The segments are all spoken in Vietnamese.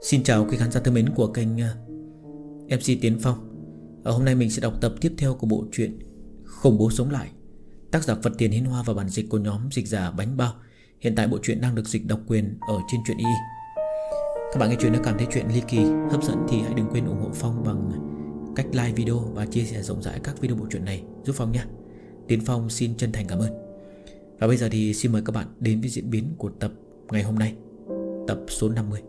Xin chào quý khán giả thân mến của kênh MC Tiến Phong. Hôm nay mình sẽ đọc tập tiếp theo của bộ truyện Khủng Bố Sống Lại, tác giả Phật Tiền Hiến Hoa và bản dịch của nhóm dịch giả Bánh Bao. Hiện tại bộ truyện đang được dịch độc quyền ở trên truyện y. Các bạn nghe truyện nếu cảm thấy truyện ly kỳ, hấp dẫn thì hãy đừng quên ủng hộ Phong bằng cách like video và chia sẻ rộng rãi các video bộ truyện này giúp Phong nhé. Tiến Phong xin chân thành cảm ơn. Và bây giờ thì xin mời các bạn đến với diễn biến của tập ngày hôm nay, tập số 50.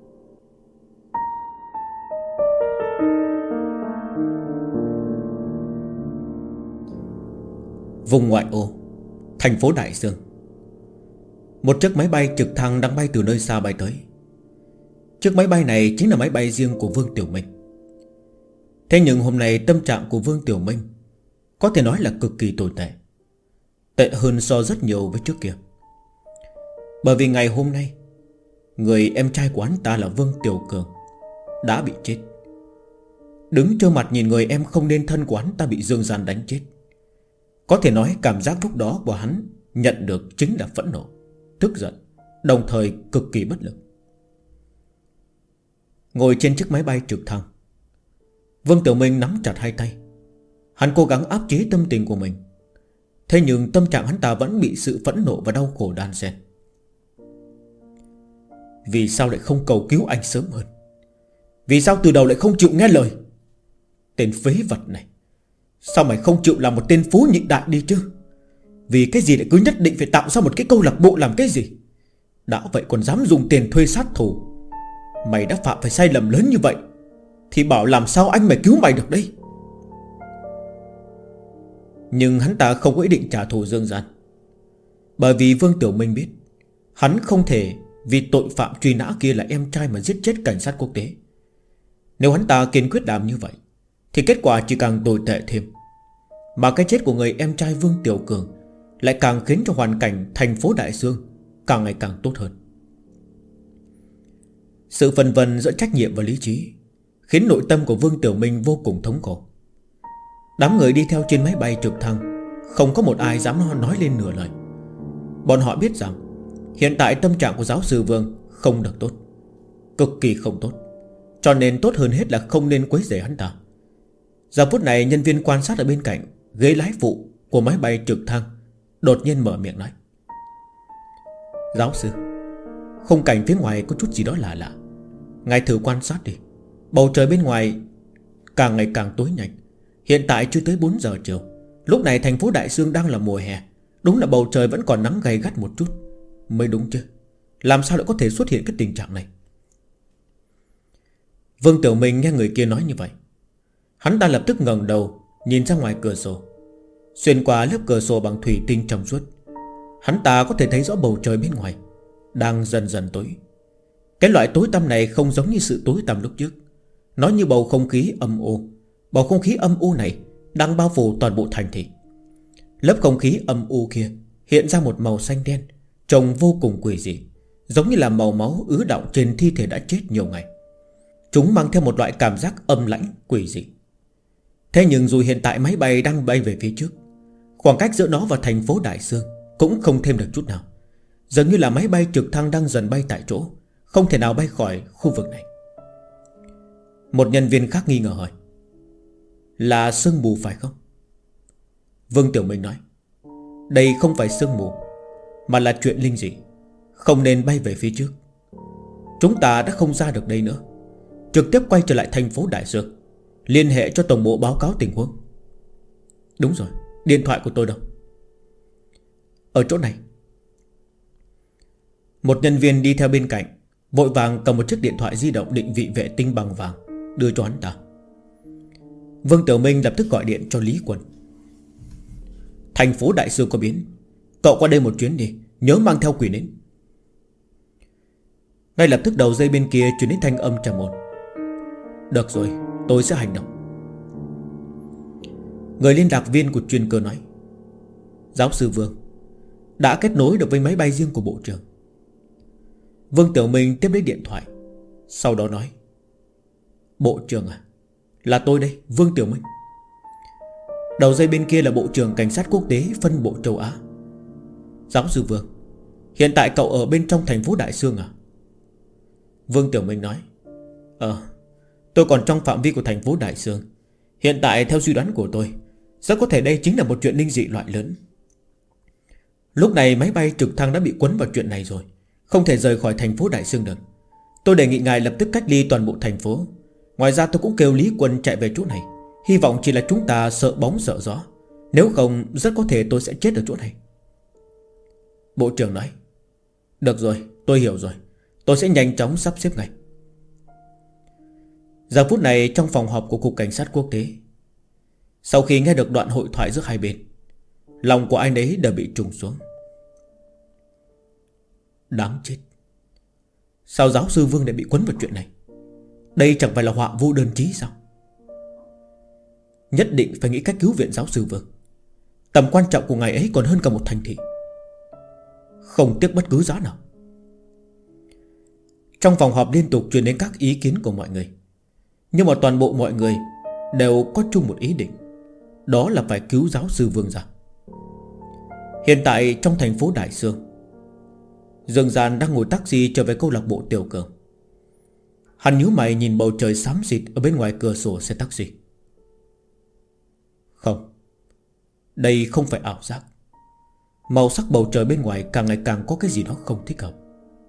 Vùng ngoại ô, thành phố Đại Dương. Một chiếc máy bay trực thăng đang bay từ nơi xa bay tới. Chiếc máy bay này chính là máy bay riêng của Vương Tiểu Minh. Thế nhưng hôm nay tâm trạng của Vương Tiểu Minh có thể nói là cực kỳ tồi tệ, tệ hơn so rất nhiều với trước kia. Bởi vì ngày hôm nay, người em trai của hắn ta là Vương Tiểu Cường đã bị chết. Đứng trơ mặt nhìn người em không nên thân của hắn ta bị Dương Gian đánh chết. Có thể nói cảm giác lúc đó của hắn nhận được chính là phẫn nộ, tức giận, đồng thời cực kỳ bất lực. Ngồi trên chiếc máy bay trực thăng, Vương Tiểu Minh nắm chặt hai tay. Hắn cố gắng áp chế tâm tình của mình. Thế nhưng tâm trạng hắn ta vẫn bị sự phẫn nộ và đau khổ đan xen. Vì sao lại không cầu cứu anh sớm hơn? Vì sao từ đầu lại không chịu nghe lời? Tên phế vật này, sao mày không chịu làm một tên phú nhị đại đi chứ? Vì cái gì lại cứ nhất định phải tạo ra một cái câu lạc bộ làm cái gì? Đã vậy còn dám dùng tiền thuê sát thủ. Mày đã phạm phải sai lầm lớn như vậy thì bảo làm sao anh mày cứu mày được đây? Nhưng hắn ta không có ý định trả thù Dương Gian. Bởi vì Vương Tiểu Minh biết hắn không thể vì tội phạm truy nã kia là em trai mà giết chết cảnh sát quốc tế. Nếu hắn ta kiên quyết làm như vậy thì kết quả chỉ càng tồi tệ thêm. Mà cái chết của người em trai Vương Tiểu Cường lại càng khiến cho hoàn cảnh thành phố Đại Dương càng ngày càng tốt hơn. Sự phân vân giữa trách nhiệm và lý trí khiến nội tâm của Vương Tiểu Minh vô cùng thống khổ. Đám người đi theo trên máy bay trực thăng không có một ai dám nói lên nửa lời. Bọn họ biết rằng hiện tại tâm trạng của giáo sư Vương không được tốt, cực kỳ không tốt. Cho nên tốt hơn hết là không nên quấy rầy hắn ta. Giờ phút này nhân viên quan sát ở bên cạnh ghế lái phụ của máy bay trực thăng đột nhiên mở miệng nói: Giáo sư, khung cảnh phía ngoài có chút gì đó lạ lạ. Ngài thử quan sát đi. Bầu trời bên ngoài càng ngày càng tối nhanh. Hiện tại chưa tới 4 giờ chiều. Lúc này thành phố Đại Dương đang là mùa hè. Đúng là bầu trời vẫn còn nắng gay gắt một chút mới đúng chứ. Làm sao lại có thể xuất hiện cái tình trạng này? Vương Tiểu Minh nghe người kia nói như vậy, hắn ta lập tức ngẩng đầu nhìn ra ngoài cửa sổ. Xuyên qua lớp cửa sổ bằng thủy tinh trong suốt, hắn ta có thể thấy rõ bầu trời bên ngoài đang dần dần tối. Cái loại tối tăm này không giống như sự tối tăm lúc trước. Nó như bầu không khí âm u. Bầu không khí âm u này đang bao phủ toàn bộ thành thị. Lớp không khí âm u kia hiện ra một màu xanh đen, trông vô cùng quỷ dị, giống như là màu máu ứ đọng trên thi thể đã chết nhiều ngày. Chúng mang theo một loại cảm giác âm lãnh quỷ dị. Thế nhưng dù hiện tại máy bay đang bay về phía trước, khoảng cách giữa nó và thành phố Đại Dương cũng không thêm được chút nào. Dường như là máy bay trực thăng đang dần bay tại chỗ, không thể nào bay khỏi khu vực này. Một nhân viên khác nghi ngờ hỏi: Là sương mù phải không? Vương Tiểu Minh nói: Đây không phải sương mù, mà là chuyện linh dị. Không nên bay về phía trước. Chúng ta đã không ra được đây nữa, trực tiếp quay trở lại thành phố Đại Dương, liên hệ cho tổng bộ báo cáo tình huống. Đúng rồi, điện thoại của tôi đâu? Ở chỗ này. Một nhân viên đi theo bên cạnh vội vàng cầm một chiếc điện thoại di động định vị vệ tinh bằng vàng đưa cho hắn ta. Vương Tiểu Minh lập tức gọi điện cho Lý Quân: Thành phố Đại Dương có biến, cậu qua đây một chuyến đi, nhớ mang theo quỷ nến. Ngay lập tức đầu dây bên kia truyền đến thanh âm trầm ổn: Được rồi, tôi sẽ hành động. Người liên lạc viên của chuyên cơ nói: Giáo sư Vương đã kết nối được với máy bay riêng của bộ trưởng. Vương Tiểu Minh tiếp lấy điện thoại, sau đó nói: Bộ trưởng à? Là tôi đây, Vương Tiểu Minh. Đầu dây bên kia là Bộ trưởng Cảnh sát Quốc tế phân bộ châu Á. Giáo sư Vương, hiện tại cậu ở bên trong thành phố Đại Dương à? Vương Tiểu Minh nói: Tôi còn trong phạm vi của thành phố Đại Sương. Hiện tại theo suy đoán của tôi, rất có thể đây chính là một chuyện linh dị loại lớn. Lúc này máy bay trực thăng đã bị quấn vào chuyện này rồi, không thể rời khỏi thành phố Đại Sương được. Tôi đề nghị ngài lập tức cách ly toàn bộ thành phố. Ngoài ra tôi cũng kêu Lý Quân chạy về chỗ này. Hy vọng chỉ là chúng ta sợ bóng sợ gió, nếu không rất có thể tôi sẽ chết ở chỗ này. Bộ trưởng nói: Được rồi, tôi hiểu rồi. Tôi sẽ nhanh chóng sắp xếp ngay. Giờ phút này trong phòng họp của Cục Cảnh sát Quốc tế, sau khi nghe được đoạn hội thoại giữa hai bên, lòng của anh ấy đều bị trùng xuống. Đáng chết, sao giáo sư Vương lại bị quấn vào chuyện này? Đây chẳng phải là họa vô đơn chí sao? Nhất định phải nghĩ cách cứu viện giáo sư Vương. Tầm quan trọng của ngài ấy còn hơn cả một thành thị. Không tiếc bất cứ giá nào. Trong phòng họp liên tục truyền đến các ý kiến của mọi người, nhưng mà toàn bộ mọi người đều có chung một ý định, đó là phải cứu giáo sư Vương ra. Hiện tại trong thành phố Đại Sương, Dương Gian đang ngồi taxi trở về câu lạc bộ Tiểu Cường. Hắn nhíu mày nhìn bầu trời xám xịt ở bên ngoài cửa sổ xe taxi. Không, đây không phải ảo giác. Màu sắc bầu trời bên ngoài càng ngày càng có cái gì đó không thích hợp.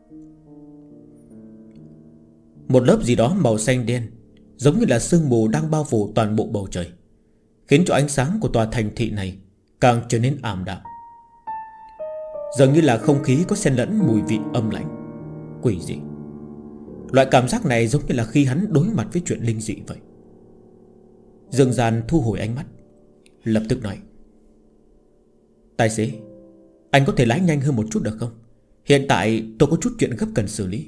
Một lớp gì đó màu xanh đen, giống như là sương mù đang bao phủ toàn bộ bầu trời, khiến cho ánh sáng của tòa thành thị này càng trở nên ảm đạm. Dường như là không khí có xen lẫn mùi vị âm lãnh, quỷ dị. Loại cảm giác này giống như là khi hắn đối mặt với chuyện linh dị vậy. Dương Gian thu hồi ánh mắt, lập tức nói: Tài xế, anh có thể lái nhanh hơn một chút được không? Hiện tại tôi có chút chuyện gấp cần xử lý.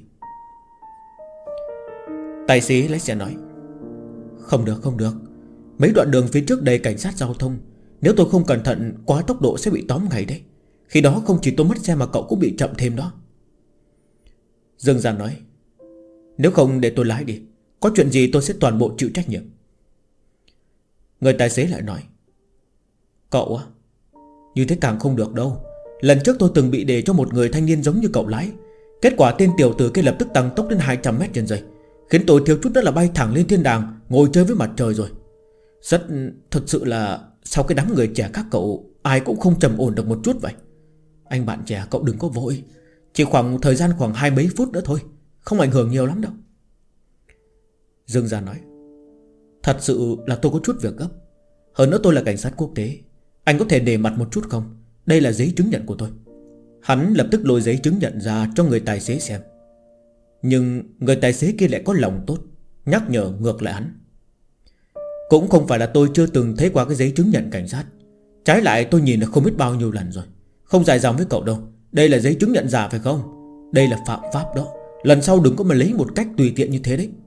Tài xế lái xe nói: Không được, không được. Mấy đoạn đường phía trước đầy cảnh sát giao thông. Nếu tôi không cẩn thận quá tốc độ sẽ bị tóm ngay đấy. Khi đó không chỉ tôi mất xe mà cậu cũng bị chậm thêm đó. Dương Gian nói: Nếu không để tôi lái đi, có chuyện gì tôi sẽ toàn bộ chịu trách nhiệm. Người tài xế lại nói: Cậu á, như thế càng không được đâu. Lần trước tôi từng bị để cho một người thanh niên giống như cậu lái. Kết quả tên tiểu tử kia lập tức tăng tốc đến 200 mét trên giây, khiến tôi thiếu chút nữa là bay thẳng lên thiên đàng, ngồi chơi với mặt trời rồi. Thật sự là sau cái đám người trẻ các cậu ai cũng không trầm ổn được một chút vậy. Anh bạn trẻ cậu đừng có vội, chỉ khoảng thời gian khoảng 20 mấy phút nữa thôi, không ảnh hưởng nhiều lắm đâu. Dương Gian nói: Thật sự là tôi có chút việc gấp. Hơn nữa tôi là cảnh sát quốc tế, anh có thể để mặt một chút không? Đây là giấy chứng nhận của tôi. Hắn lập tức lôi giấy chứng nhận ra cho người tài xế xem. Nhưng người tài xế kia lại có lòng tốt, nhắc nhở ngược lại hắn: Cũng không phải là tôi chưa từng thấy qua cái giấy chứng nhận cảnh sát. Trái lại tôi nhìn là không biết bao nhiêu lần rồi. Không dài dòng với cậu đâu. Đây là giấy chứng nhận giả phải không? Đây là phạm pháp đó. Lần sau đừng có mà lấy một cách tùy tiện như thế đấy.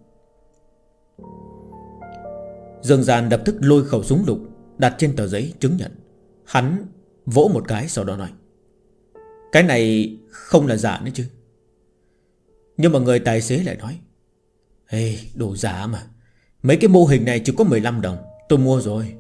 Dương Gian lập tức lôi khẩu súng lục đặt trên tờ giấy chứng nhận. Hắn vỗ một cái sau đó nói: Cái này không là giả nữa chứ? Nhưng mà người tài xế lại nói: Ê, đồ giả mà. Mấy cái mô hình này chỉ có 15 đồng, tôi mua rồi.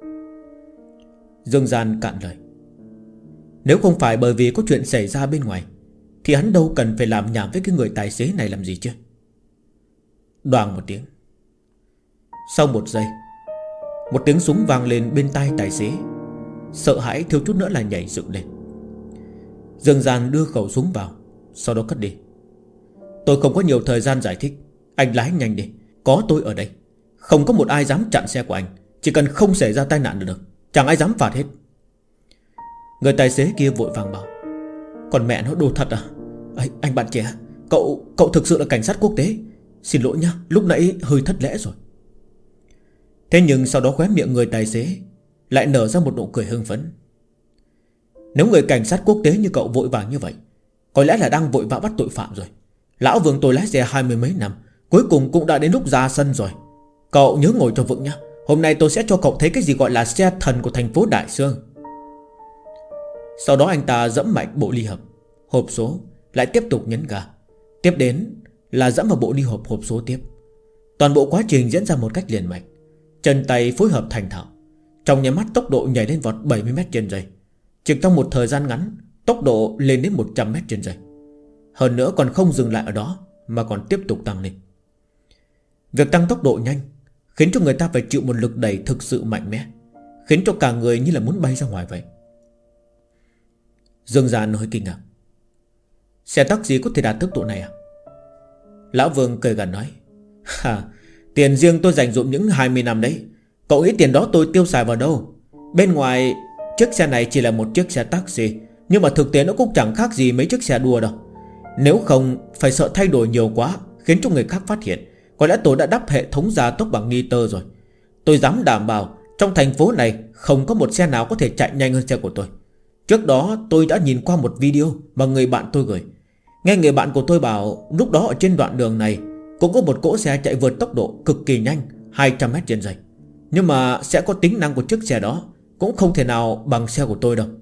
Dương Gian cạn lời. Nếu không phải bởi vì có chuyện xảy ra bên ngoài thì hắn đâu cần phải làm nhảm với cái người tài xế này làm gì chứ. Đoàng một tiếng. Sau một giây, một tiếng súng vang lên bên tai tài xế. Sợ hãi thiếu chút nữa là nhảy dựng lên. Dương Gian đưa khẩu súng vào, sau đó cất đi. Tôi không có nhiều thời gian giải thích, anh lái nhanh đi. Có tôi ở đây, không có một ai dám chặn xe của anh. Chỉ cần không xảy ra tai nạn là được, chẳng ai dám phạt hết. Người tài xế kia vội vàng bảo: Còn mẹ nó đồ thật à? Anh bạn trẻ, Cậu thực sự là cảnh sát quốc tế? Xin lỗi nhá, lúc nãy hơi thất lễ rồi. Thế nhưng sau đó khóe miệng người tài xế lại nở ra một nụ cười hưng phấn. Nếu người cảnh sát quốc tế như cậu vội vàng như vậy, có lẽ là đang vội vã bắt tội phạm rồi. Lão Vương tôi lái xe 20 mấy năm, cuối cùng cũng đã đến lúc ra sân rồi. Cậu nhớ ngồi cho vững nhá. Hôm nay tôi sẽ cho cậu thấy cái gì gọi là xe thần của thành phố Đại Sương. Sau đó anh ta dẫm mạnh bộ ly hợp, hộp số, lại tiếp tục nhấn ga. Tiếp đến là dẫm vào bộ ly hộp số tiếp. Toàn bộ quá trình diễn ra một cách liền mạch, chân tay phối hợp thành thạo. Trong nháy mắt tốc độ nhảy lên vọt 70 m trên giây. Chỉ trong một thời gian ngắn, tốc độ lên đến 100 m trên giây. Hơn nữa còn không dừng lại ở đó, mà còn tiếp tục tăng lên. Việc tăng tốc độ nhanh khiến cho người ta phải chịu một lực đẩy thực sự mạnh mẽ, khiến cho cả người như là muốn bay ra ngoài vậy. Dương Gian hơi kinh ngạc. Xe taxi có thể đạt tốc độ này à? Lão Vương cười gần nói. Tiền riêng tôi dành dụm những 20 năm đấy. Cậu nghĩ tiền đó tôi tiêu xài vào đâu? Bên ngoài chiếc xe này chỉ là một chiếc xe taxi, nhưng mà thực tế nó cũng chẳng khác gì mấy chiếc xe đua đâu. Nếu không phải sợ thay đổi nhiều quá khiến cho người khác phát hiện, có lẽ tôi đã đắp hệ thống gia tốc bằng nitơ rồi. Tôi dám đảm bảo trong thành phố này không có một xe nào có thể chạy nhanh hơn xe của tôi. Trước đó tôi đã nhìn qua một video mà người bạn tôi gửi. Nghe người bạn của tôi bảo lúc đó ở trên đoạn đường này cũng có một cỗ xe chạy vượt tốc độ cực kỳ nhanh, 200m/giây. Nhưng mà sẽ có tính năng của chiếc xe đó cũng không thể nào bằng xe của tôi đâu.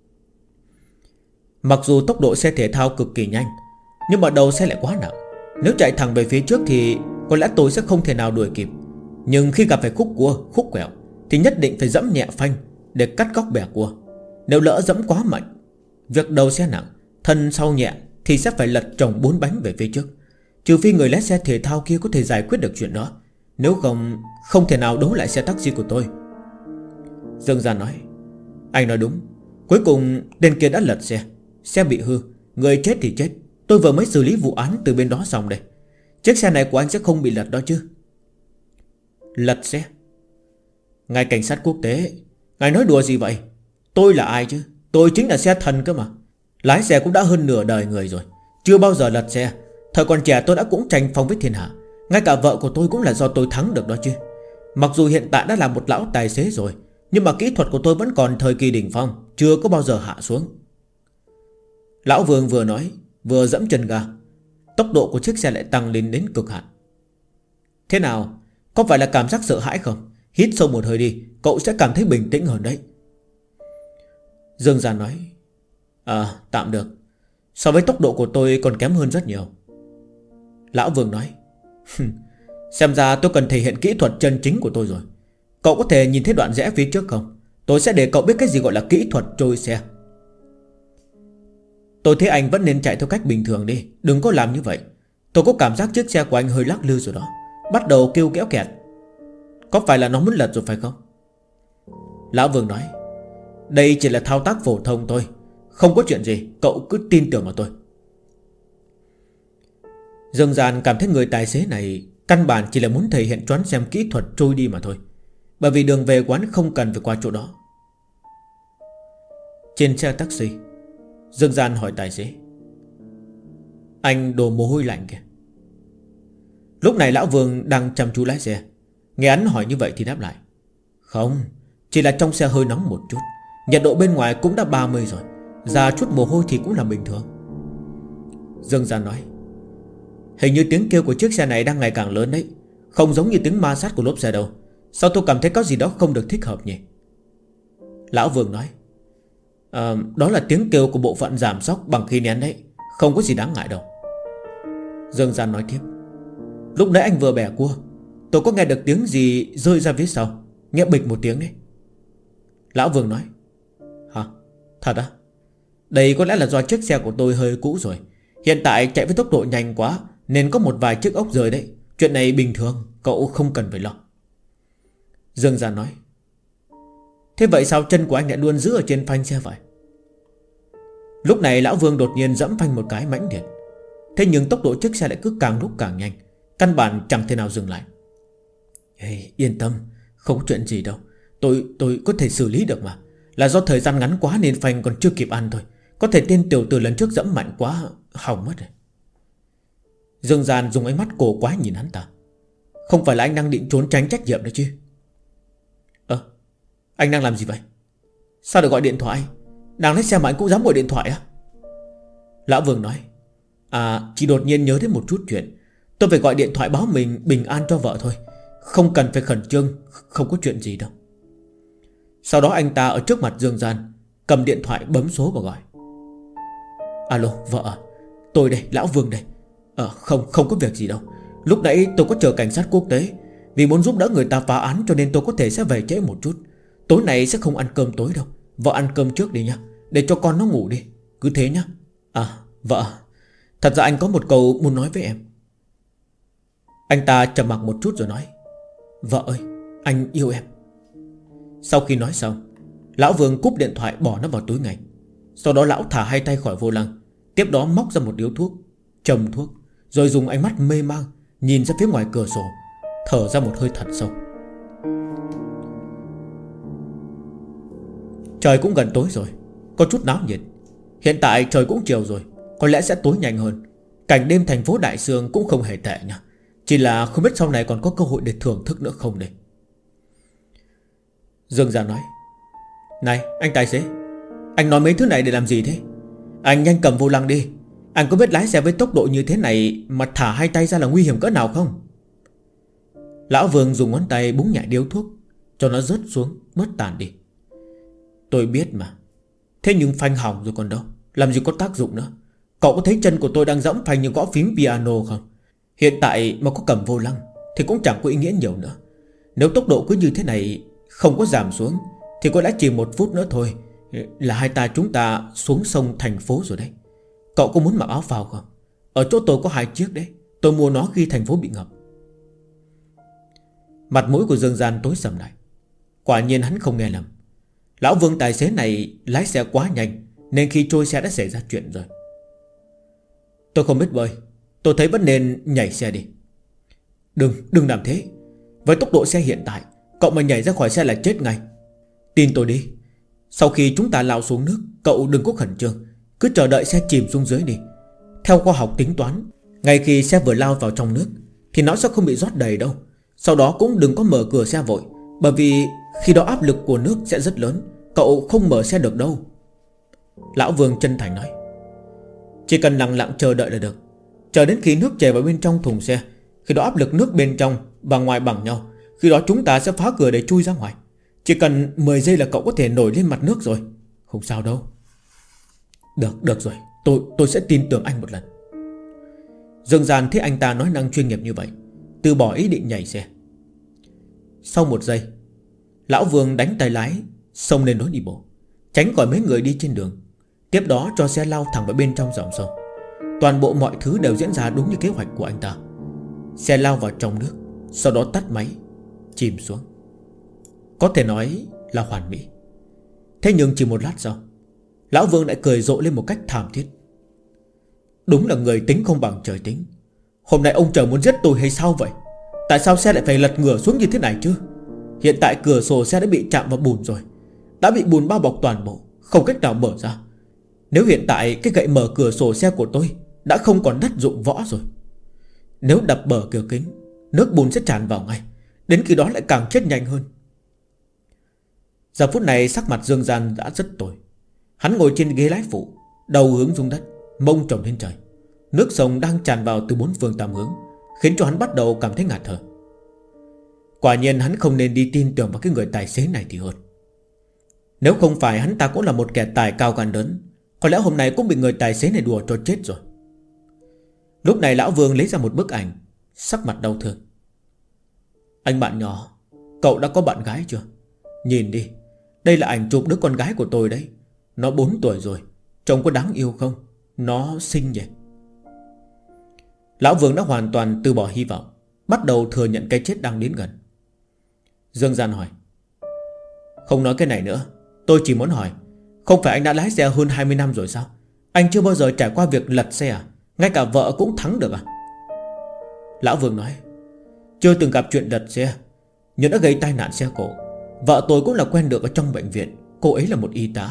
Mặc dù tốc độ xe thể thao cực kỳ nhanh, nhưng mà đầu xe lại quá nặng. Nếu chạy thẳng về phía trước thì có lẽ tôi sẽ không thể nào đuổi kịp. Nhưng khi gặp phải khúc cua, khúc quẹo thì nhất định phải giẫm nhẹ phanh để cắt góc bẻ cua. Nếu lỡ giẫm quá mạnh, việc đầu xe nặng, thân sau nhẹ thì sẽ phải lật trồng 4 bánh về phía trước. Trừ phi người lái xe thể thao kia có thể giải quyết được chuyện đó. Nếu không, không thể nào đấu lại xe taxi của tôi. Dương Gian nói. Anh nói đúng. Cuối cùng tên kia đã lật xe. Xe bị hư, người chết thì chết. Tôi vừa mới xử lý vụ án từ bên đó xong đây. Chiếc xe này của anh sẽ không bị lật đó chứ? Lật xe? Ngài cảnh sát quốc tế, ngài nói đùa gì vậy? Tôi là ai chứ? Tôi chính là xe thần cơ mà. Lái xe cũng đã hơn nửa đời người rồi, chưa bao giờ lật xe. Thời còn trẻ tôi đã cũng tranh phong với thiên hạ. Ngay cả vợ của tôi cũng là do tôi thắng được đó chứ. Mặc dù hiện tại đã là một lão tài xế rồi, nhưng mà kỹ thuật của tôi vẫn còn thời kỳ đỉnh phong, chưa có bao giờ hạ xuống. Lão Vương vừa nói vừa giẫm chân ga. Tốc độ của chiếc xe lại tăng lên đến cực hạn. Thế nào? Có phải là cảm giác sợ hãi không? Hít sâu một hơi đi, cậu sẽ cảm thấy bình tĩnh hơn đấy. Dương Gian nói. Tạm được. So với tốc độ của tôi còn kém hơn rất nhiều. Lão Vương nói. Xem ra tôi cần thể hiện kỹ thuật chân chính của tôi rồi. Cậu có thể nhìn thấy đoạn rẽ phía trước không? Tôi sẽ để cậu biết cái gì gọi là kỹ thuật trôi xe. Tôi thấy anh vẫn nên chạy theo cách bình thường đi, đừng có làm như vậy. Tôi có cảm giác chiếc xe của anh hơi lắc lư rồi đó, bắt đầu kêu kéo kẹt. Có phải là nó muốn lật rồi phải không? Lão Vương nói. Đây chỉ là thao tác phổ thông thôi, không có chuyện gì, cậu cứ tin tưởng vào tôi. Dương Gian cảm thấy người tài xế này căn bản chỉ là muốn thể hiện choán xem kỹ thuật trôi đi mà thôi. Bởi vì đường về quán không cần phải qua chỗ đó. Trên xe taxi, Dương Gian hỏi tài xế. Anh đổ mồ hôi lạnh kìa. Lúc này Lão Vương đang chăm chú lái xe. Nghe hắn hỏi như vậy thì đáp lại. Không, chỉ là trong xe hơi nóng một chút. Nhiệt độ bên ngoài cũng đã 30 rồi, ra chút mồ hôi thì cũng là bình thường. Dương Gian nói. Hình như tiếng kêu của chiếc xe này đang ngày càng lớn đấy, không giống như tiếng ma sát của lốp xe đâu. Sao tôi cảm thấy có gì đó không được thích hợp nhỉ? Lão Vương nói. Đó là tiếng kêu của bộ phận giảm xóc bằng khí nén đấy, không có gì đáng ngại đâu. Dương Gian nói tiếp. Lúc nãy anh vừa bẻ cua, tôi có nghe được tiếng gì rơi ra phía sau, nghe bịch một tiếng đấy. Lão Vương nói. Hả? Thật á? Đây có lẽ là do chiếc xe của tôi hơi cũ rồi, hiện tại chạy với tốc độ nhanh quá nên có một vài chiếc ốc rơi đấy. Chuyện này bình thường, cậu không cần phải lo. Dương Gian nói. Thế vậy sao chân của anh lại luôn giữ ở trên phanh xe vậy? Lúc này Lão Vương đột nhiên giẫm phanh một cái mãnh liệt. Thế nhưng tốc độ chiếc xe lại cứ càng lúc càng nhanh, căn bản chẳng thể nào dừng lại. Yên tâm, không có chuyện gì đâu. Tôi có thể xử lý được mà. Là do thời gian ngắn quá nên phanh còn chưa kịp ăn thôi. Có thể tên tiểu tử lần trước giẫm mạnh quá, hỏng mất rồi. Dương Gian dùng ánh mắt cổ quái nhìn hắn ta. Không phải là anh đang định trốn tránh trách nhiệm đấy chứ? Anh đang làm gì vậy? Sao được gọi điện thoại? Đang lái xe mà anh cũng dám gọi điện thoại á? Lão Vương nói. Chỉ đột nhiên nhớ đến một chút chuyện. Tôi phải gọi điện thoại báo mình bình an cho vợ thôi, không cần phải khẩn trương, không có chuyện gì đâu. Sau đó anh ta ở trước mặt Dương Gian cầm điện thoại bấm số và gọi. Alo vợ, tôi đây, Lão Vương đây. Không có việc gì đâu. Lúc nãy tôi có chờ cảnh sát quốc tế, vì muốn giúp đỡ người ta phá án cho nên tôi có thể sẽ về trễ một chút. Tối nay sẽ không ăn cơm tối đâu. Vợ ăn cơm trước đi nha, để cho con nó ngủ đi. Cứ thế nhá. Vợ, thật ra anh có một câu muốn nói với em. Anh ta trầm mặc một chút rồi nói: Vợ ơi, anh yêu em. Sau khi nói xong, Lão Vương cúp điện thoại bỏ nó vào túi ngay. Sau đó lão thả hai tay khỏi vô lăng, tiếp đó móc ra một điếu thuốc, châm thuốc, rồi dùng ánh mắt mê mang nhìn ra phía ngoài cửa sổ, thở ra một hơi thật sâu. Trời cũng gần tối rồi, có chút náo nhiệt. Hiện tại trời cũng chiều rồi, có lẽ sẽ tối nhanh hơn. Cảnh đêm thành phố Đại Sương cũng không hề tệ nha. Chỉ là không biết sau này còn có cơ hội để thưởng thức nữa không đây. Dương Gia nói: Này anh tài xế, anh nói mấy thứ này để làm gì thế? Anh nhanh cầm vô lăng đi. Anh có biết lái xe với tốc độ như thế này mà thả hai tay ra là nguy hiểm cỡ nào không? Lão Vương dùng ngón tay búng nhẹ điếu thuốc, cho nó rớt xuống, mất tàn đi. Tôi biết mà. Thế nhưng phanh hỏng rồi còn đâu, làm gì có tác dụng nữa. Cậu có thấy chân của tôi đang giẫm phanh như gõ phím piano không? Hiện tại mà có cầm vô lăng thì cũng chẳng có ý nghĩa nhiều nữa. Nếu tốc độ cứ như thế này không có giảm xuống thì có lẽ chỉ 1 phút nữa thôi là hai ta chúng ta xuống sông thành phố rồi đấy. Cậu có muốn mặc áo phao không? Ở chỗ tôi có 2 chiếc đấy. Tôi mua nó khi thành phố bị ngập. Mặt mũi của Dương Gian tối sầm lại. Quả nhiên hắn không nghe lầm. Lão Vương tài xế này lái xe quá nhanh, nên khi trôi xe đã xảy ra chuyện rồi. Tôi không biết bơi, tôi thấy vẫn nên nhảy xe đi. Đừng làm thế. Với tốc độ xe hiện tại, cậu mà nhảy ra khỏi xe là chết ngay. Tin tôi đi. Sau khi chúng ta lao xuống nước, cậu đừng có khẩn trương, cứ chờ đợi xe chìm xuống dưới đi. Theo khoa học tính toán, ngay khi xe vừa lao vào trong nước thì nó sẽ không bị rót đầy đâu. Sau đó cũng đừng có mở cửa xe vội, bởi vì khi đó áp lực của nước sẽ rất lớn. Cậu không mở xe được đâu. Lão Vương chân thành nói. Chỉ cần lặng lặng chờ đợi là được. Chờ đến khi nước chảy vào bên trong thùng xe. Khi đó áp lực nước bên trong và ngoài bằng nhau. Khi đó chúng ta sẽ phá cửa để chui ra ngoài. Chỉ cần 10 giây là cậu có thể nổi lên mặt nước rồi. Không sao đâu. Được rồi, tôi sẽ tin tưởng anh một lần. Dương Gian thấy anh ta nói năng chuyên nghiệp như vậy, từ bỏ ý định nhảy xe. Sau 1 giây, Lão Vương đánh tay lái, xông lên lối đi bộ, tránh khỏi mấy người đi trên đường. Tiếp đó cho xe lao thẳng vào bên trong dòng sông. Toàn bộ mọi thứ đều diễn ra đúng như kế hoạch của anh ta. Xe lao vào trong nước, sau đó tắt máy, chìm xuống. Có thể nói là hoàn mỹ. Thế nhưng chỉ một lát sau, Lão Vương lại cười rộ lên một cách thảm thiết. Đúng là người tính không bằng trời tính. Hôm nay ông trời muốn giết tôi hay sao vậy? Tại sao xe lại phải lật ngửa xuống như thế này chứ? Hiện tại cửa sổ xe đã bị chạm vào bùn rồi, đã bị bùn bao bọc toàn bộ, không cách nào mở ra. Nếu hiện tại cái gậy mở cửa sổ xe của tôi đã không còn đất dụng võ rồi, nếu đập bờ cửa kính, nước bùn sẽ tràn vào ngay. Đến khi đó lại càng chết nhanh hơn. Giờ phút này sắc mặt Dương Gian đã rất tồi. Hắn ngồi trên ghế lái phụ, đầu hướng xuống đất, mông trồng lên trời. Nước sông đang tràn vào từ 4 phương 8 hướng, khiến cho hắn bắt đầu cảm thấy ngạt thở. Quả nhiên hắn không nên đi tin tưởng vào cái người tài xế này thì hơn. Nếu không phải hắn ta cũng là một kẻ tài cao gan lớn, có lẽ hôm nay cũng bị người tài xế này đùa cho chết rồi. Lúc này Lão Vương lấy ra một bức ảnh, sắc mặt đau thương. Anh bạn nhỏ, cậu đã có bạn gái chưa? Nhìn đi, đây là ảnh chụp đứa con gái của tôi đấy. Nó 4 tuổi rồi, trông có đáng yêu không? Nó xinh nhỉ? Lão Vương đã hoàn toàn từ bỏ hy vọng, bắt đầu thừa nhận cái chết đang đến gần. Dương Gian hỏi. Không nói cái này nữa, tôi chỉ muốn hỏi, không phải anh đã lái xe hơn 20 năm rồi sao? Anh chưa bao giờ trải qua việc lật xe à? Ngay cả vợ cũng thắng được à? Lão Vương nói. Chưa từng gặp chuyện lật xe, nhưng đã gây tai nạn xe cộ. Vợ tôi cũng là quen được ở trong bệnh viện. Cô ấy là một y tá.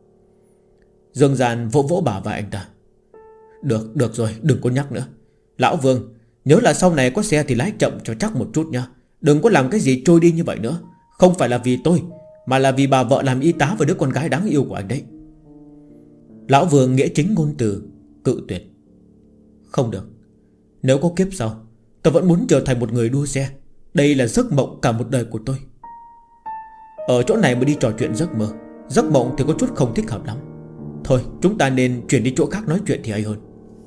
Dương Gian vỗ vỗ bả vai anh ta. Được rồi, đừng có nhắc nữa. Lão Vương, nhớ là sau này có xe thì lái chậm cho chắc một chút nha. Đừng có làm cái gì trôi đi như vậy nữa. Không phải là vì tôi, mà là vì bà vợ làm y tá và đứa con gái đáng yêu của anh đấy. Lão Vương nghĩa chính ngôn từ, cự tuyệt. Không được. Nếu có kiếp sau, tôi vẫn muốn trở thành một người đua xe. Đây là giấc mộng cả một đời của tôi. Ở chỗ này mà đi trò chuyện giấc mơ, giấc mộng thì có chút không thích hợp lắm. Thôi chúng ta nên chuyển đi chỗ khác nói chuyện thì hay hơn.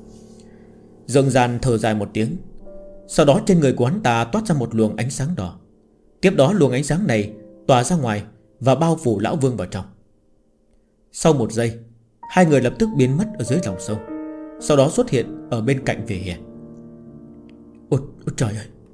Dương Gian thở dài một tiếng. Sau đó trên người của hắn ta toát ra một luồng ánh sáng đỏ. Tiếp đó luồng ánh sáng này tỏa ra ngoài và bao phủ Lão Vương vào trong. Sau 1 giây, hai người lập tức biến mất ở dưới dòng sông, sau đó xuất hiện ở bên cạnh vỉa hè. Ôi trời ơi,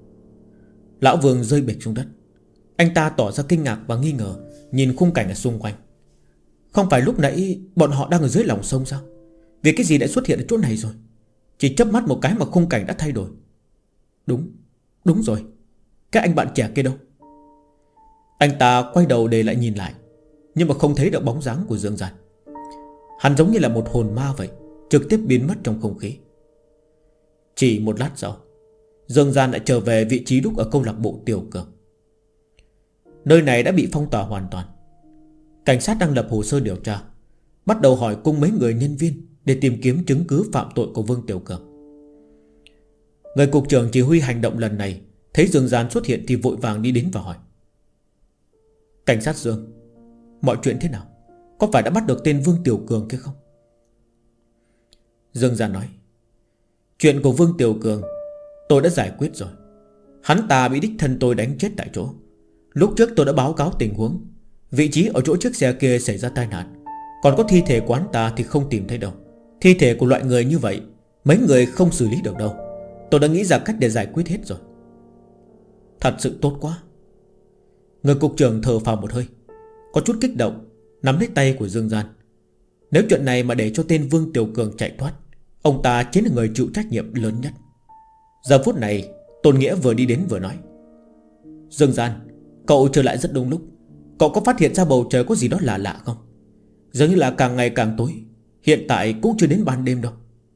Lão Vương rơi bịch xuống đất. Anh ta tỏ ra kinh ngạc và nghi ngờ, nhìn khung cảnh ở xung quanh. Không phải lúc nãy bọn họ đang ở dưới lòng sông sao? Vì cái gì lại xuất hiện ở chỗ này rồi? Chỉ chớp mắt một cái mà khung cảnh đã thay đổi. Đúng rồi. Cái anh bạn trẻ kia đâu? Anh ta quay đầu để lại nhìn lại, nhưng mà không thấy được bóng dáng của Dương Gian. Hắn giống như là một hồn ma vậy, trực tiếp biến mất trong không khí. Chỉ một lát sau, Dương Gian lại trở về vị trí lúc ở câu lạc bộ Tiểu Cường. Nơi này đã bị phong tỏa hoàn toàn. Cảnh sát đang lập hồ sơ điều tra, bắt đầu hỏi cung mấy người nhân viên để tìm kiếm chứng cứ phạm tội của Vương Tiểu Cường. Người cục trưởng chỉ huy hành động lần này thấy Dương Gian xuất hiện thì vội vàng đi đến và hỏi: Cảnh sát Dương, mọi chuyện thế nào? Có phải đã bắt được tên Vương Tiểu Cường kia không? Dương Gian nói: Chuyện của Vương Tiểu Cường tôi đã giải quyết rồi. Hắn ta bị đích thân tôi đánh chết tại chỗ. Lúc trước tôi đã báo cáo tình huống, vị trí ở chỗ chiếc xe kia xảy ra tai nạn. Còn có thi thể của hắn ta thì không tìm thấy đâu. Thi thể của loại người như vậy mấy người không xử lý được đâu. Tôi đã nghĩ ra cách để giải quyết hết rồi. Thật sự tốt quá. Người cục trưởng thở phào một hơi, có chút kích động, nắm lấy tay của Dương Gian. Nếu chuyện này mà để cho tên Vương Tiểu Cường chạy thoát, ông ta chính là người chịu trách nhiệm lớn nhất. Giờ phút này Tôn Nghĩa vừa đi đến vừa nói: Dương Gian, cậu trở lại rất đúng lúc. Cậu có phát hiện ra bầu trời có gì đó lạ lạ không? Dường như là càng ngày càng tối. Hiện tại cũng chưa đến ban đêm đâu.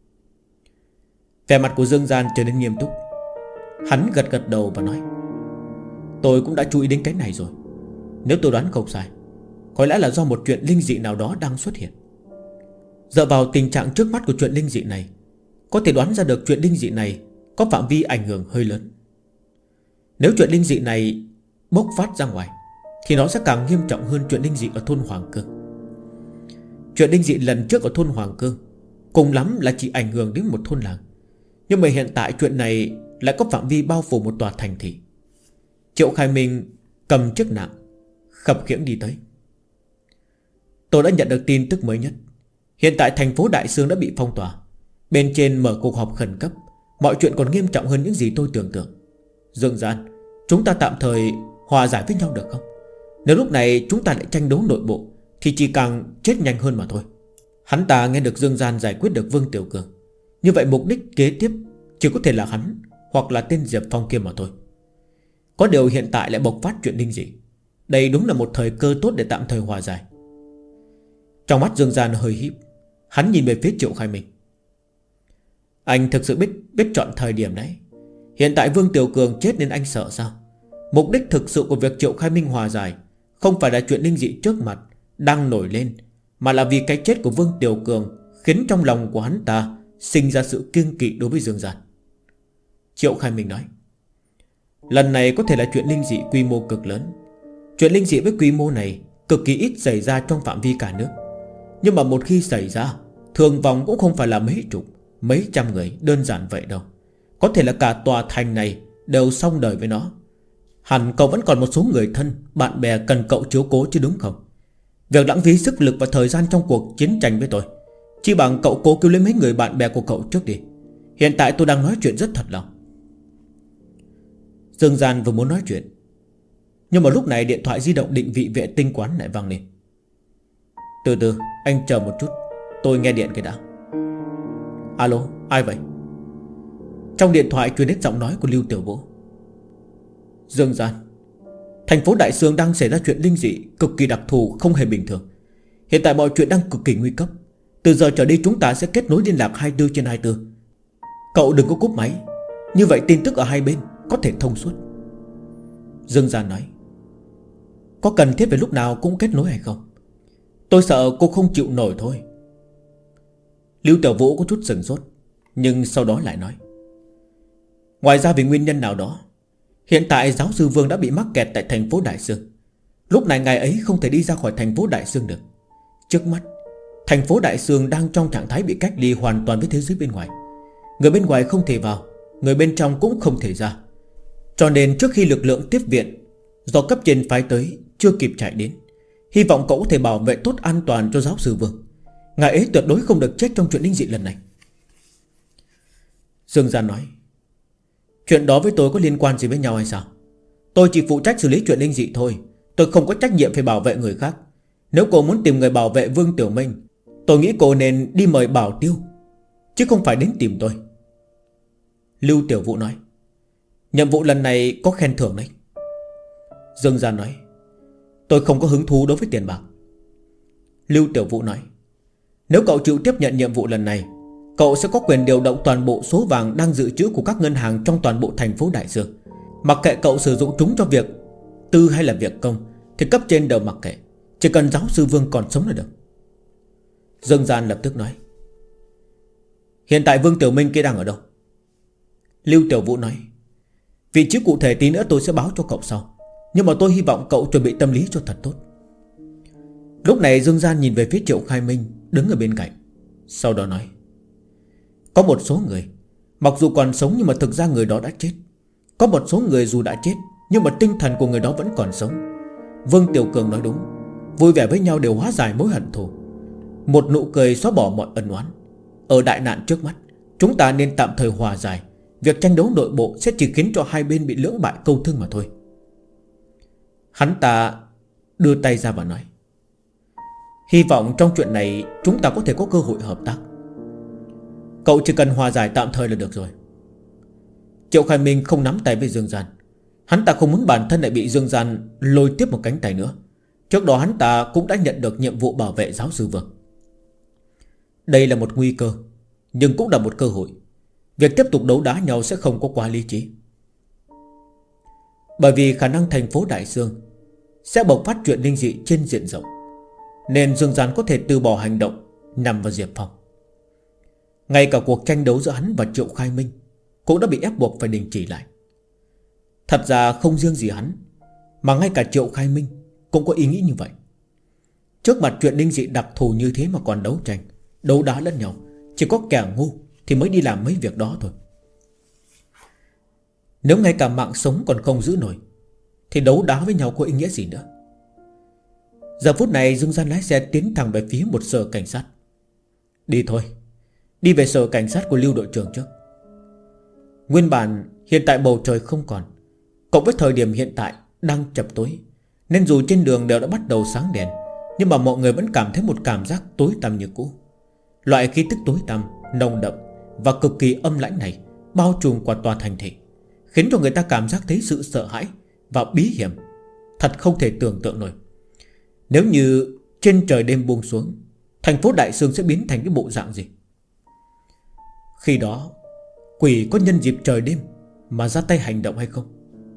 Vẻ mặt của Dương Gian trở nên nghiêm túc. Hắn gật gật đầu và nói: Tôi cũng đã chú ý đến cái này rồi. Nếu tôi đoán không sai, có lẽ là do một chuyện linh dị nào đó đang xuất hiện. Dựa vào tình trạng trước mắt của chuyện linh dị này, có thể đoán ra được chuyện linh dị này có phạm vi ảnh hưởng hơi lớn. Nếu chuyện linh dị này bốc phát ra ngoài thì nó sẽ càng nghiêm trọng hơn chuyện linh dị ở thôn Hoàng Cương. Chuyện linh dị lần trước ở thôn Hoàng Cương cùng lắm là chỉ ảnh hưởng đến một thôn làng, nhưng mà hiện tại chuyện này lại có phạm vi bao phủ một tòa thành thị. Triệu Khai Minh cầm chiếc nạng khập khiễng đi tới. Tôi đã nhận được tin tức mới nhất. Hiện tại thành phố Đại Sương đã bị phong tỏa. Bên trên mở cuộc họp khẩn cấp. Mọi chuyện còn nghiêm trọng hơn những gì tôi tưởng tượng. Dương Gian, chúng ta tạm thời hòa giải với nhau được không? Nếu lúc này chúng ta lại tranh đấu nội bộ thì chỉ càng chết nhanh hơn mà thôi. Hắn ta nghe được Dương Gian giải quyết được Vương Tiểu Cường, như vậy mục đích kế tiếp chỉ có thể là hắn hoặc là tên Diệp Phong kia mà thôi. Có điều hiện tại lại bộc phát chuyện linh dị. Đây đúng là một thời cơ tốt để tạm thời hòa giải. Trong mắt Dương Gian hơi híp, hắn nhìn về phía Triệu Khai Minh. Anh thực sự biết chọn thời điểm đấy. Hiện tại Vương Tiểu Cường chết nên anh sợ sao? Mục đích thực sự của việc Triệu Khai Minh hòa giải không phải là chuyện linh dị trước mặt đang nổi lên, mà là vì cái chết của Vương Tiểu Cường khiến trong lòng của hắn ta sinh ra sự kiêng kỵ đối với Dương Gian. Triệu Khai Minh nói: Lần này có thể là chuyện linh dị quy mô cực lớn. Chuyện linh dị với quy mô này cực kỳ ít xảy ra trong phạm vi cả nước. Nhưng mà một khi xảy ra, thương vong cũng không phải là mấy chục, mấy trăm người đơn giản vậy đâu. Có thể là cả tòa thành này đều xong đời với nó. Hẳn cậu vẫn còn một số người thân, bạn bè cần cậu chiếu cố chứ đúng không? Việc lãng phí sức lực và thời gian trong cuộc chiến tranh với tôi, chỉ bằng cậu cố cứu lấy mấy người bạn bè của cậu trước đi. Hiện tại tôi đang nói chuyện rất thật lòng. Dương Gian vừa muốn nói chuyện, nhưng mà lúc này điện thoại di động định vị vệ tinh quán lại vang lên. Từ từ, anh chờ một chút, tôi nghe điện cái đã. Alo, ai vậy? Trong điện thoại truyền đến giọng nói của Lưu Tiểu Vũ. Dương Gian, thành phố Đại Sương đang xảy ra chuyện linh dị cực kỳ đặc thù, không hề bình thường. Hiện tại mọi chuyện đang cực kỳ nguy cấp. Từ giờ trở đi chúng ta sẽ kết nối liên lạc 24/24. Cậu đừng có cúp máy, như vậy tin tức ở hai bên có thể thông suốt. Dương Gian nói: Có cần thiết về lúc nào cũng kết nối hay không? Tôi sợ cô không chịu nổi thôi. Lưu Tiểu Vũ có chút sửng sốt, nhưng sau đó lại nói: Ngoài ra vì nguyên nhân nào đó, hiện tại giáo sư Vương đã bị mắc kẹt tại thành phố Đại Sương. Lúc này ngài ấy không thể đi ra khỏi thành phố Đại Sương được. Trước mắt, thành phố Đại Sương đang trong trạng thái bị cách ly hoàn toàn với thế giới bên ngoài. Người bên ngoài không thể vào, người bên trong cũng không thể ra. Cho nên trước khi lực lượng tiếp viện do cấp trên phái tới chưa kịp chạy đến, hy vọng cậu có thể bảo vệ tốt an toàn cho giáo sư Vương. Ngài ấy tuyệt đối không được chết trong chuyện linh dị lần này. Dương Gian nói: Chuyện đó với tôi có liên quan gì với nhau hay sao? Tôi chỉ phụ trách xử lý chuyện linh dị thôi. Tôi không có trách nhiệm phải bảo vệ người khác. Nếu cô muốn tìm người bảo vệ Vương Tiểu Minh, tôi nghĩ cô nên đi mời Bảo Tiêu, chứ không phải đến tìm tôi. Lưu Tiểu Vũ nói. Nhiệm vụ lần này có khen thưởng đấy. Dương Gian nói. Tôi không có hứng thú đối với tiền bạc. Lưu Tiểu Vũ nói. Nếu cậu chịu tiếp nhận nhiệm vụ lần này, cậu sẽ có quyền điều động toàn bộ số vàng đang dự trữ của các ngân hàng trong toàn bộ thành phố Đại Dương. Mặc kệ cậu sử dụng chúng cho việc tư hay là việc công thì cấp trên đều mặc kệ. Chỉ cần giáo sư Vương còn sống là được. Dương Gian lập tức nói. Hiện tại Vương Tiểu Minh kia đang ở đâu? Lưu Tiểu Vũ nói. Vị trí cụ thể tí nữa tôi sẽ báo cho cậu sau, nhưng mà tôi hy vọng cậu chuẩn bị tâm lý cho thật tốt. Lúc này Dương Gian nhìn về phía Triệu Khai Minh đứng ở bên cạnh. Sau đó nói. Có một số người mặc dù còn sống nhưng mà thực ra người đó đã chết. Có một số người dù đã chết nhưng mà tinh thần của người đó vẫn còn sống. Vương Tiểu Cường nói đúng. Vui vẻ với nhau đều hóa giải mối hận thù. Một nụ cười xóa bỏ mọi ân oán. Ở đại nạn trước mắt, chúng ta nên tạm thời hòa giải. Việc tranh đấu nội bộ sẽ chỉ khiến cho hai bên bị lưỡng bại câu thương mà thôi. Hắn ta đưa tay ra và nói. Hy vọng trong chuyện này chúng ta có thể có cơ hội hợp tác. Cậu chỉ cần hòa giải tạm thời là được rồi. Triệu Khai Minh không nắm tay với Dương Gian. Hắn ta không muốn bản thân lại bị Dương Gian lôi tiếp một cánh tay nữa. Trước đó hắn ta cũng đã nhận được nhiệm vụ bảo vệ giáo sư Vương. Đây là một nguy cơ, nhưng cũng là một cơ hội. Việc tiếp tục đấu đá nhau sẽ không có quá lý trí. Bởi vì khả năng thành phố Đại Dương sẽ bộc phát chuyện linh dị trên diện rộng, nên Dương Gian có thể từ bỏ hành động nhằm vào Diệp Phong. Ngay cả cuộc tranh đấu giữa hắn và Triệu Khai Minh cũng đã bị ép buộc phải đình chỉ lại. Thật ra không riêng gì hắn, mà ngay cả Triệu Khai Minh cũng có ý nghĩ như vậy. Trước mặt chuyện linh dị đặc thù như thế mà còn đấu tranh, đấu đá lẫn nhau, chỉ có kẻ ngu thì mới đi làm mấy việc đó thôi. Nếu ngay cả mạng sống còn không giữ nổi thì đấu đá với nhau có ý nghĩa gì nữa. Giờ phút này Dương Gian lái xe tiến thẳng về phía một sở cảnh sát. Đi thôi. Đi về sở cảnh sát của Lưu đội trưởng trước. Nguyên bản hiện tại bầu trời không còn, cộng với thời điểm hiện tại đang chập tối, nên dù trên đường đều đã bắt đầu sáng đèn, nhưng mà mọi người vẫn cảm thấy một cảm giác tối tăm như cũ. Loại khí tức tối tăm, nồng đậm và cực kỳ âm lãnh này bao trùm qua tòa thành thị, khiến cho người ta cảm giác thấy sự sợ hãi và bí hiểm. Thật không thể tưởng tượng nổi. Nếu như trên trời đêm buông xuống, thành phố Đại Dương sẽ biến thành cái bộ dạng gì? Khi đó quỷ có nhân dịp trời đêm mà ra tay hành động hay không?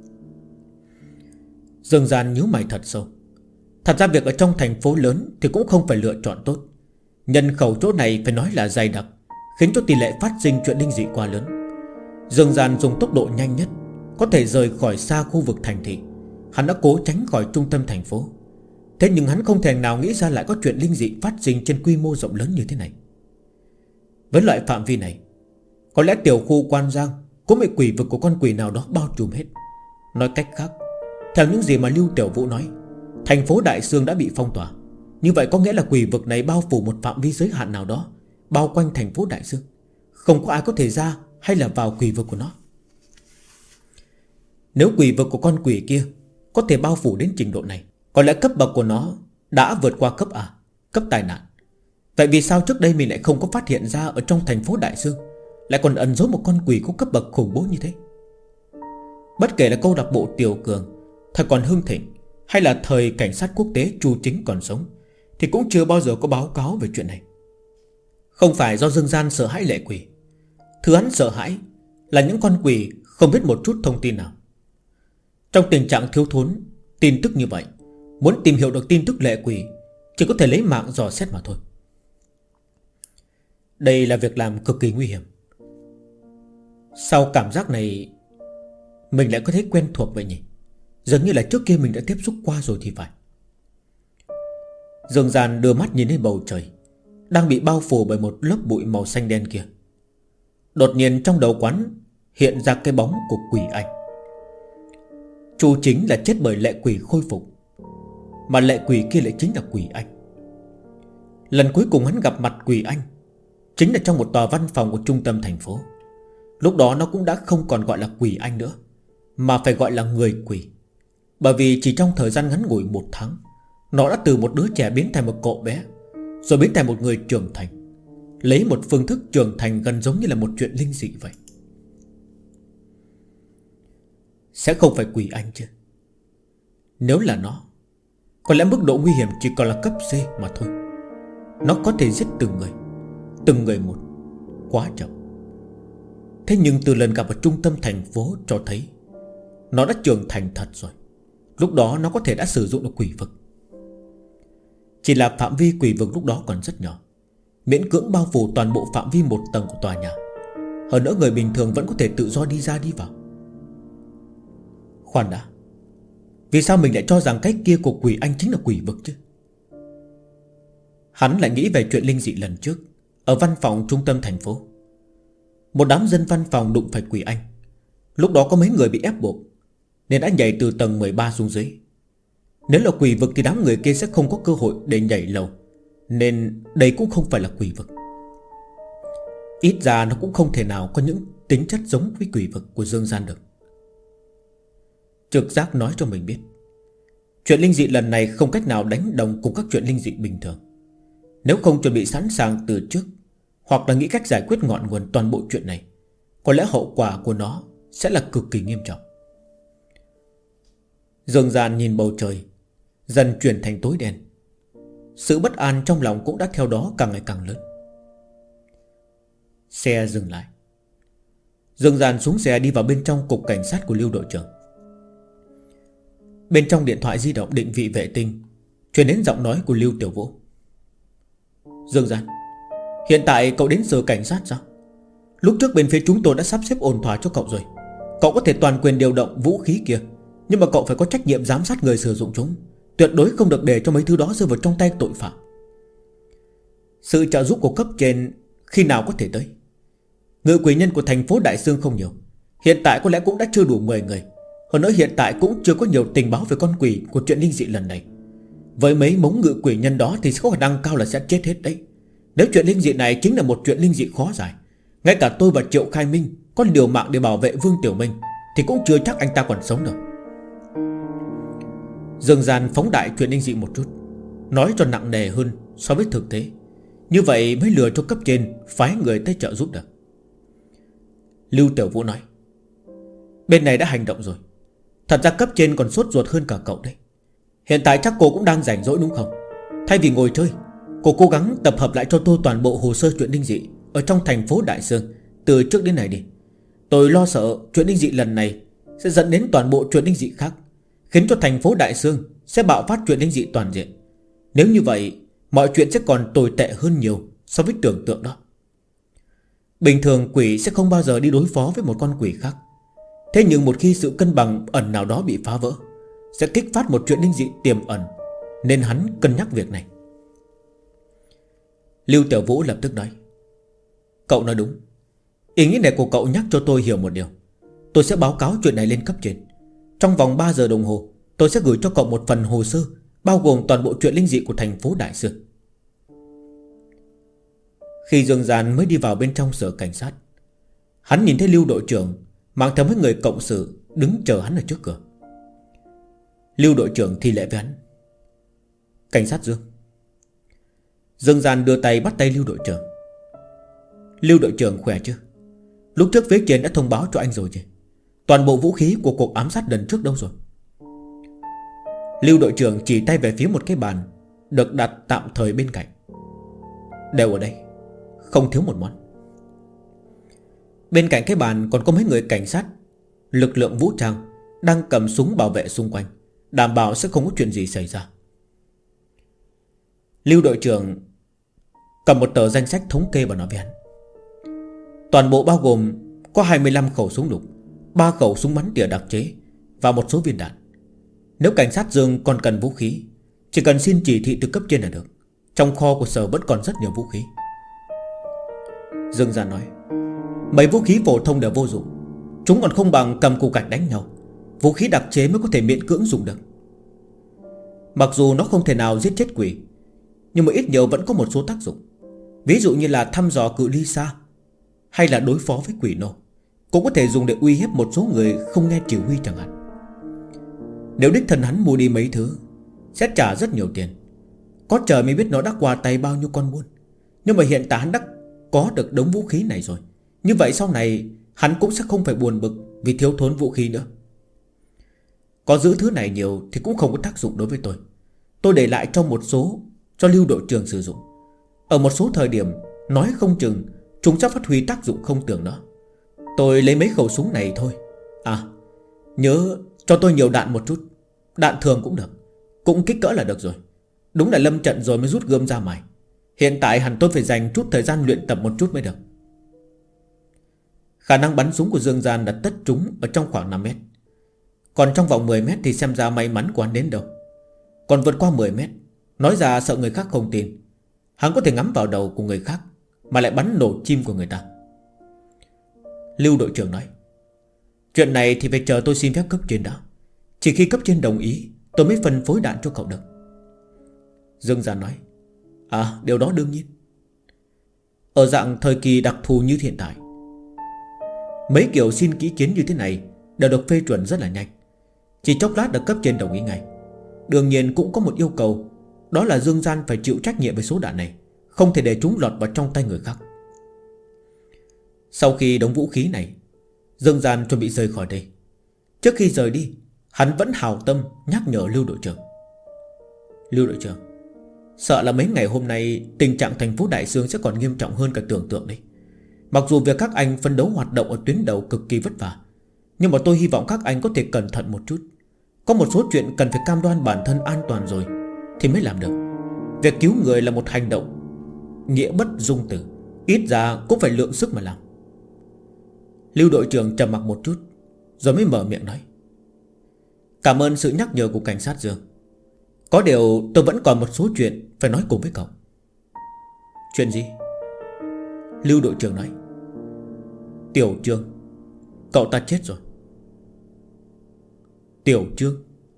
Dương Gian nhíu mày thật sâu. Thật ra việc ở trong thành phố lớn thì cũng không phải lựa chọn tốt. Nhân khẩu chỗ này phải nói là dày đặc, khiến cho tỷ lệ phát sinh chuyện linh dị quá lớn. Dương Gian dùng tốc độ nhanh nhất có thể rời khỏi xa khu vực thành thị. Hắn đã cố tránh khỏi trung tâm thành phố. Thế nhưng hắn không thể nào nghĩ ra lại có chuyện linh dị phát sinh trên quy mô rộng lớn như thế này. Với loại phạm vi này, có lẽ tiểu khu Quan Giang cũng bị quỷ vực của con quỷ nào đó bao trùm hết. Nói cách khác, theo những gì mà Lưu Tiểu Vũ nói, thành phố Đại Dương đã bị phong tỏa. Như vậy có nghĩa là quỷ vực này bao phủ một phạm vi giới hạn nào đó, bao quanh thành phố Đại Dương. Không có ai có thể ra hay là vào quỷ vực của nó. Nếu quỷ vực của con quỷ kia có thể bao phủ đến trình độ này, có lẽ cấp bậc của nó đã vượt qua cấp A, cấp tai nạn. Vậy vì sao trước đây mình lại không có phát hiện ra ở trong thành phố Đại Dương lại còn ẩn giấu một con quỷ có cấp bậc khủng bố như thế? Bất kể là câu lạc bộ Tiểu Cường, thời còn hưng thịnh, hay là thời cảnh sát quốc tế Chu Chính còn sống, thì cũng chưa bao giờ có báo cáo về chuyện này. Không phải do Dương Gian sợ hãi lệ quỷ. Thứ hắn sợ hãi là những con quỷ không biết một chút thông tin nào. Trong tình trạng thiếu thốn tin tức như vậy, muốn tìm hiểu được tin tức lệ quỷ chỉ có thể lấy mạng dò xét mà thôi. Đây là việc làm cực kỳ nguy hiểm. Sau cảm giác này mình lại có thấy quen thuộc vậy nhỉ? Dường như là trước kia mình đã tiếp xúc qua rồi thì phải. Dương Gian đưa mắt nhìn lên bầu trời đang bị bao phủ bởi một lớp bụi màu xanh đen kia. Đột nhiên trong đầu quán hiện ra cái bóng của quỷ anh. Chu Chính là chết bởi lệ quỷ khôi phục, mà lệ quỷ kia lại chính là quỷ anh. Lần cuối cùng hắn gặp mặt quỷ anh chính là trong một tòa văn phòng của trung tâm thành phố. Lúc đó nó cũng đã không còn gọi là quỷ anh nữa, mà phải gọi là người quỷ, Bởi vì chỉ trong thời gian ngắn ngủi 1 tháng, nó đã từ một đứa trẻ biến thành một cậu bé, rồi biến thành một người trưởng thành, lấy một phương thức trưởng thành gần giống như là một chuyện linh dị vậy. Sẽ không phải quỷ anh chứ? Nếu là nó, có lẽ mức độ nguy hiểm chỉ còn là cấp C mà thôi. Nó có thể giết từng người một. Quá chậm. Thế nhưng từ lần gặp ở trung tâm thành phố cho thấy nó đã trưởng thành thật rồi. Lúc đó nó có thể đã sử dụng được quỷ vực. Chỉ là phạm vi quỷ vực lúc đó còn rất nhỏ, miễn cưỡng bao phủ toàn bộ phạm vi 1 tầng của tòa nhà. Hơn nữa người bình thường vẫn có thể tự do đi ra đi vào. Khoan đã, vì sao mình lại cho rằng cái kia của quỷ anh chính là quỷ vực chứ? Hắn lại nghĩ về chuyện linh dị lần trước ở văn phòng trung tâm thành phố. Một đám dân văn phòng đụng phải quỷ anh. Lúc đó có mấy người bị ép buộc nên đã nhảy từ tầng 13 xuống dưới. Nếu là quỷ vực thì đám người kia sẽ không có cơ hội để nhảy lầu, nên đây cũng không phải là quỷ vực. Ít ra nó cũng không thể nào có những tính chất giống với quỷ vực của Dương Gian được. Trực giác nói cho mình biết chuyện linh dị lần này không cách nào đánh đồng cùng các chuyện linh dị bình thường. Nếu không chuẩn bị sẵn sàng từ trước, hoặc là nghĩ cách giải quyết ngọn nguồn toàn bộ chuyện này, có lẽ hậu quả của nó sẽ là cực kỳ nghiêm trọng. Dương Gian nhìn bầu trời dần chuyển thành tối đen. Sự bất an trong lòng cũng đã theo đó càng ngày càng lớn. Xe dừng lại. Dương Gian xuống xe đi vào bên trong cục cảnh sát của Lưu đội trưởng. Bên trong điện thoại di động định vị vệ tinh truyền đến giọng nói của Lưu Tiểu Vũ. Dương Gian, hiện tại cậu đến sở cảnh sát sao? Lúc trước bên phía chúng tôi đã sắp xếp ổn thỏa cho cậu rồi. Cậu có thể toàn quyền điều động vũ khí kia, nhưng mà cậu phải có trách nhiệm giám sát người sử dụng chúng. Tuyệt đối không được để cho mấy thứ đó rơi vào trong tay tội phạm. Sự trợ giúp của cấp trên khi nào có thể tới? Ngự quỷ nhân của thành phố Đại Sương không nhiều, hiện tại có lẽ cũng đã chưa đủ 10 người. Hơn nữa hiện tại cũng chưa có nhiều tình báo về con quỷ của chuyện linh dị lần này. Với mấy mống ngự quỷ nhân đó thì có khả năng cao là sẽ chết hết đấy. Nếu chuyện linh dị này chính là một chuyện linh dị khó giải, ngay cả tôi và Triệu Khai Minh có liều mạng để bảo vệ Vương Tiểu Minh thì cũng chưa chắc anh ta còn sống được. Dương Gian phóng đại chuyện linh dị một chút, nói cho nặng nề hơn so với thực tế. Như vậy mới lừa cho cấp trên phái người tới trợ giúp được. Lưu Tiểu Vũ nói, bên này đã hành động rồi. Thật ra cấp trên còn sốt ruột hơn cả cậu đấy. Hiện tại chắc cô cũng đang rảnh rỗi đúng không? Thay vì ngồi chơi, cô cố gắng tập hợp lại cho tôi toàn bộ hồ sơ chuyện linh dị ở trong thành phố Đại Sương từ trước đến nay đi. Tôi lo sợ chuyện linh dị lần này sẽ dẫn đến toàn bộ chuyện linh dị khác, khiến cho thành phố Đại Sương sẽ bạo phát chuyện linh dị toàn diện. Nếu như vậy, mọi chuyện sẽ còn tồi tệ hơn nhiều so với tưởng tượng đó. Bình thường quỷ sẽ không bao giờ đi đối phó với một con quỷ khác. Thế nhưng một khi sự cân bằng ẩn nào đó bị phá vỡ, sẽ kích phát một chuyện linh dị tiềm ẩn, nên hắn cân nhắc việc này. Lưu Tiểu Vũ lập tức nói, cậu nói đúng. Ý nghĩ này của cậu nhắc cho tôi hiểu một điều. Tôi sẽ báo cáo chuyện này lên cấp trên. Trong vòng 3 giờ đồng hồ tôi sẽ gửi cho cậu một phần hồ sơ bao gồm toàn bộ chuyện linh dị của thành phố Đại Sương. Khi Dương Gian mới đi vào bên trong sở cảnh sát, hắn nhìn thấy Lưu đội trưởng mang theo mấy người cộng sự đứng chờ hắn ở trước cửa. Lưu đội trưởng thi lễ với hắn, cảnh sát Dương. Dương Gian đưa tay bắt tay Lưu đội trưởng. Lưu đội trưởng khỏe chứ? Lúc trước phía trên đã thông báo cho anh rồi chứ? Toàn bộ vũ khí của cuộc ám sát lần trước đâu rồi? Lưu đội trưởng chỉ tay về phía một cái bàn được đặt tạm thời bên cạnh. Đều ở đây, không thiếu một món. Bên cạnh cái bàn còn có mấy người cảnh sát, lực lượng vũ trang đang cầm súng bảo vệ xung quanh, đảm bảo sẽ không có chuyện gì xảy ra. Lưu đội trưởng cầm một tờ danh sách thống kê và nói với hắn, toàn bộ bao gồm có 25 khẩu súng lục, 3 khẩu súng bắn tỉa đặc chế và một số viên đạn. Nếu cảnh sát Dương còn cần vũ khí, chỉ cần xin chỉ thị từ cấp trên là được. Trong kho của sở vẫn còn rất nhiều vũ khí. Dương Gian nói, mấy vũ khí phổ thông đều vô dụng, chúng còn không bằng cầm củ gạch đánh nhau. Vũ khí đặc chế mới có thể miễn cưỡng dùng được. Mặc dù nó không thể nào giết chết quỷ, nhưng mà ít nhiều vẫn có một số tác dụng. Ví dụ như là thăm dò cự ly xa, hay là đối phó với quỷ nô, cũng có thể dùng để uy hiếp một số người không nghe chỉ huy chẳng hạn. Nếu đích thân hắn mua đi mấy thứ sẽ trả rất nhiều tiền. Có trời mới biết nó đã qua tay bao nhiêu con buôn. Nhưng mà hiện tại hắn đã có được đống vũ khí này rồi. Như vậy sau này hắn cũng sẽ không phải buồn bực vì thiếu thốn vũ khí nữa. Có giữ thứ này nhiều thì cũng không có tác dụng đối với tôi. Tôi để lại trong một số cho Lưu đội trưởng sử dụng. Ở một số thời điểm nói không chừng chúng sẽ phát huy tác dụng không tưởng đó. Tôi lấy mấy khẩu súng này thôi. À, nhớ cho tôi nhiều đạn một chút. Đạn thường cũng được, cũng kích cỡ là được rồi. Đúng là lâm trận rồi mới rút gươm ra mài. Hiện tại hẳn tôi phải dành chút thời gian luyện tập một chút mới được. Khả năng bắn súng của Dương Gian đã tất trúng ở trong khoảng 5 mét. Còn trong vòng 10 mét thì xem ra may mắn của hắn đến đâu. Còn vượt qua 10 mét, nói ra sợ người khác không tin. Hắn có thể ngắm vào đầu của người khác mà lại bắn nổ chim của người ta. Lưu đội trưởng nói, chuyện này thì phải chờ tôi xin phép cấp trên đã. Chỉ khi cấp trên đồng ý tôi mới phân phối đạn cho cậu được. Dương Gian nói, à, điều đó đương nhiên. Ở dạng thời kỳ đặc thù như hiện tại, mấy kiểu xin ký kiến như thế này đều được phê chuẩn rất là nhanh. Chỉ chốc lát được cấp trên đồng ý ngay. Đương nhiên cũng có một yêu cầu, đó là Dương Gian phải chịu trách nhiệm về số đạn này, không thể để chúng lọt vào trong tay người khác. Sau khi đóng vũ khí này, Dương Gian chuẩn bị rời khỏi đây. Trước khi rời đi, hắn vẫn hào tâm nhắc nhở Lưu đội trưởng. Lưu đội trưởng, sợ là mấy ngày hôm nay tình trạng thành phố Đại Sương sẽ còn nghiêm trọng hơn cả tưởng tượng đấy. Mặc dù việc các anh phân đấu hoạt động ở tuyến đầu cực kỳ vất vả, nhưng mà tôi hy vọng các anh có thể cẩn thận một chút. Có một số chuyện cần phải cam đoan bản thân an toàn rồi thì mới làm được. Việc cứu người là một hành động nghĩa bất dung tử, ít ra cũng phải lượng sức mà làm. Lưu đội trưởng trầm mặc một chút rồi mới mở miệng nói, cảm ơn sự nhắc nhở của cảnh sát Dương. Có điều tôi vẫn còn một số chuyện phải nói cùng với cậu. Chuyện gì? Lưu đội trưởng nói, Tiểu Trương, cậu ta chết rồi. Tiểu Trương?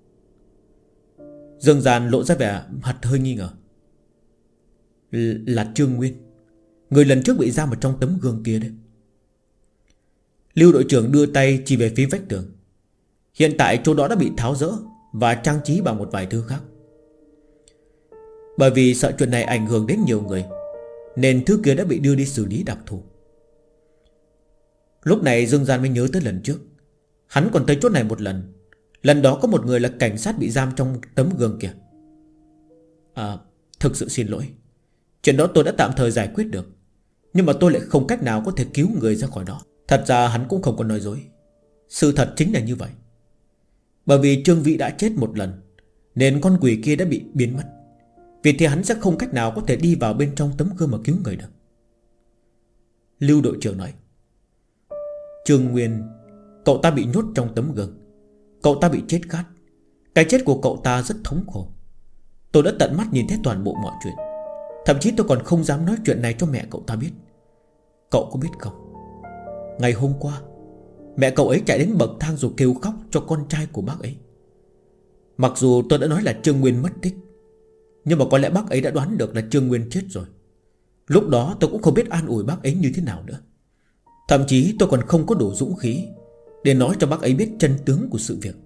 Dương Gian lộ ra vẻ mặt hơi nghi ngờ. Là Trương Nguyên, người lần trước bị giam ở trong tấm gương kia đấy. Lưu đội trưởng đưa tay chỉ về phía vách tường. Hiện tại chỗ đó đã bị tháo dỡ và trang trí bằng một vài thứ khác. Bởi vì sợ chuyện này ảnh hưởng đến nhiều người nên thứ kia đã bị đưa đi xử lý đặc thù. Lúc này Dương Gian mới nhớ tới lần trước hắn còn tới chỗ này một lần. Lần đó có một người là cảnh sát bị giam trong tấm gương kia. À, thực sự xin lỗi. Chuyện đó tôi đã tạm thời giải quyết được, nhưng mà tôi lại không cách nào có thể cứu người ra khỏi đó. Thật ra hắn cũng không có nói dối. Sự thật chính là như vậy. Bởi vì Trương Vĩ đã chết một lần nên con quỷ kia đã bị biến mất. Vì thế hắn sẽ không cách nào có thể đi vào bên trong tấm gương mà cứu người được. Lưu đội trưởng nói, Trương Nguyên, cậu ta bị nhốt trong tấm gương. Cậu ta bị chết khát. Cái chết của cậu ta rất thống khổ. Tôi đã tận mắt nhìn thấy toàn bộ mọi chuyện. Thậm chí tôi còn không dám nói chuyện này cho mẹ cậu ta biết. Cậu có biết không, ngày hôm qua mẹ cậu ấy chạy đến bậc thang rồi kêu khóc cho con trai của bác ấy. Mặc dù tôi đã nói là Trương Nguyên mất tích, nhưng mà có lẽ bác ấy đã đoán được là Trương Nguyên chết rồi. Lúc đó tôi cũng không biết an ủi bác ấy như thế nào nữa. Thậm chí tôi còn không có đủ dũng khí để nói cho bác ấy biết chân tướng của sự việc.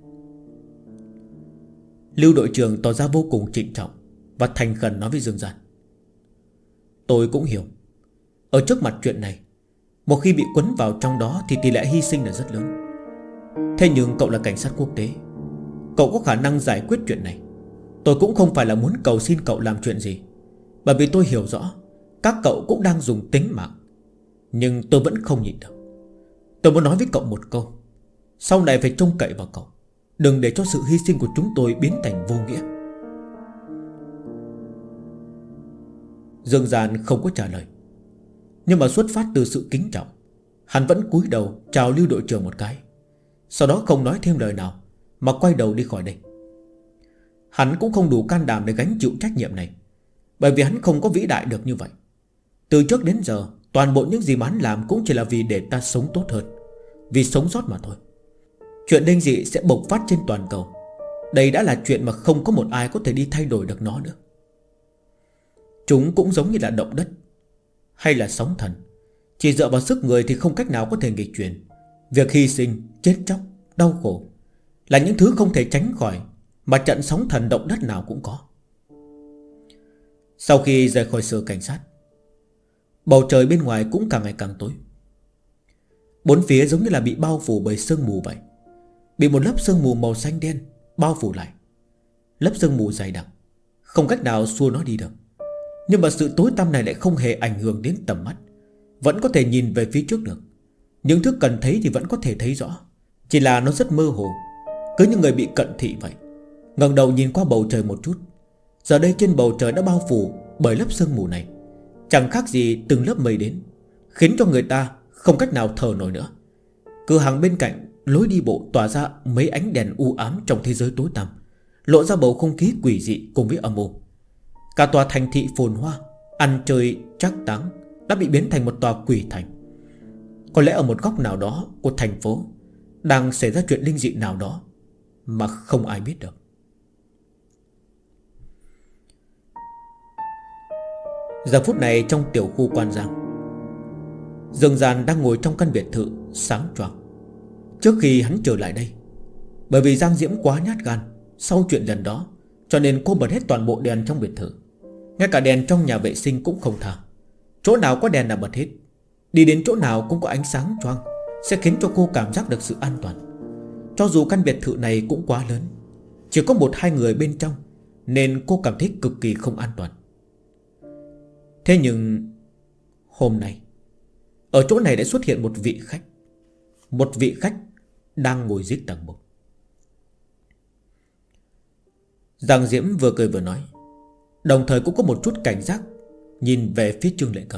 Lưu đội trưởng tỏ ra vô cùng trịnh trọng và thành khẩn nói với Dương Gian, tôi cũng hiểu, ở trước mặt chuyện này, một khi bị quấn vào trong đó thì tỷ lệ hy sinh là rất lớn. Thế nhưng cậu là cảnh sát quốc tế, cậu có khả năng giải quyết chuyện này. Tôi cũng không phải là muốn cầu xin cậu làm chuyện gì, bởi vì tôi hiểu rõ các cậu cũng đang dùng tính mạng. Nhưng tôi vẫn không nhịn được. Tôi muốn nói với cậu một câu, sau này phải trông cậy vào cậu, đừng để cho sự hy sinh của chúng tôi biến thành vô nghĩa. Dương Gian không có trả lời, nhưng mà xuất phát từ sự kính trọng, hắn vẫn cúi đầu chào Lưu đội trưởng một cái, sau đó không nói thêm lời nào mà quay đầu đi khỏi đây. Hắn cũng không đủ can đảm để gánh chịu trách nhiệm này, bởi vì hắn không có vĩ đại được như vậy. Từ trước đến giờ, toàn bộ những gì mà hắn làm cũng chỉ là vì để ta sống tốt hơn, vì sống sót mà thôi. Chuyện linh dị sẽ bộc phát trên toàn cầu. Đây đã là chuyện mà không có một ai có thể đi thay đổi được nó nữa. Chúng cũng giống như là động đất hay là sóng thần, chỉ dựa vào sức người thì không cách nào có thể nghịch chuyển. Việc hy sinh, chết chóc, đau khổ là những thứ không thể tránh khỏi, mà trận sóng thần động đất nào cũng có. Sau khi rời khỏi sở cảnh sát, bầu trời bên ngoài cũng càng ngày càng tối. Bốn phía giống như là bị bao phủ bởi sương mù vậy, bị một lớp sương mù màu xanh đen bao phủ lại. Lớp sương mù dày đặc, không cách nào xua nó đi được. Nhưng mà sự tối tăm này lại không hề ảnh hưởng đến tầm mắt, vẫn có thể nhìn về phía trước được. Những thứ cần thấy thì vẫn có thể thấy rõ, chỉ là nó rất mơ hồ, cứ như người bị cận thị vậy. Ngẩng đầu nhìn qua bầu trời một chút, giờ đây trên bầu trời đã bao phủ bởi lớp sương mù này, chẳng khác gì từng lớp mây đến, khiến cho người ta không cách nào thở nổi nữa. Cửa hàng bên cạnh lối đi bộ tỏa ra mấy ánh đèn u ám trong thế giới tối tăm, lộ ra bầu không khí quỷ dị cùng với âm u. Cả tòa thành thị phồn hoa, ăn chơi trác táng đã bị biến thành một tòa quỷ thành. Có lẽ ở một góc nào đó của thành phố đang xảy ra chuyện linh dị nào đó mà không ai biết được. Giờ phút này trong tiểu khu Quan Giang, Dương Gian đang ngồi trong căn biệt thự sáng choang. Trước khi hắn trở lại đây, bởi vì Giang Diễm quá nhát gan sau chuyện lần đó, cho nên cô bật hết toàn bộ đèn trong biệt thự. Ngay cả đèn trong nhà vệ sinh cũng không tha, chỗ nào có đèn là bật hết. Đi đến chỗ nào cũng có ánh sáng choang, sẽ khiến cho cô cảm giác được sự an toàn. Cho dù căn biệt thự này cũng quá lớn, chỉ có 1-2 người bên trong, nên cô cảm thấy cực kỳ không an toàn. Thế nhưng hôm nay ở chỗ này đã xuất hiện một vị khách. Một vị khách đang ngồi dưới tầng 1. Giang Diễm vừa cười vừa nói, đồng thời cũng có một chút cảnh giác nhìn về phía Trương Lệ Cầm.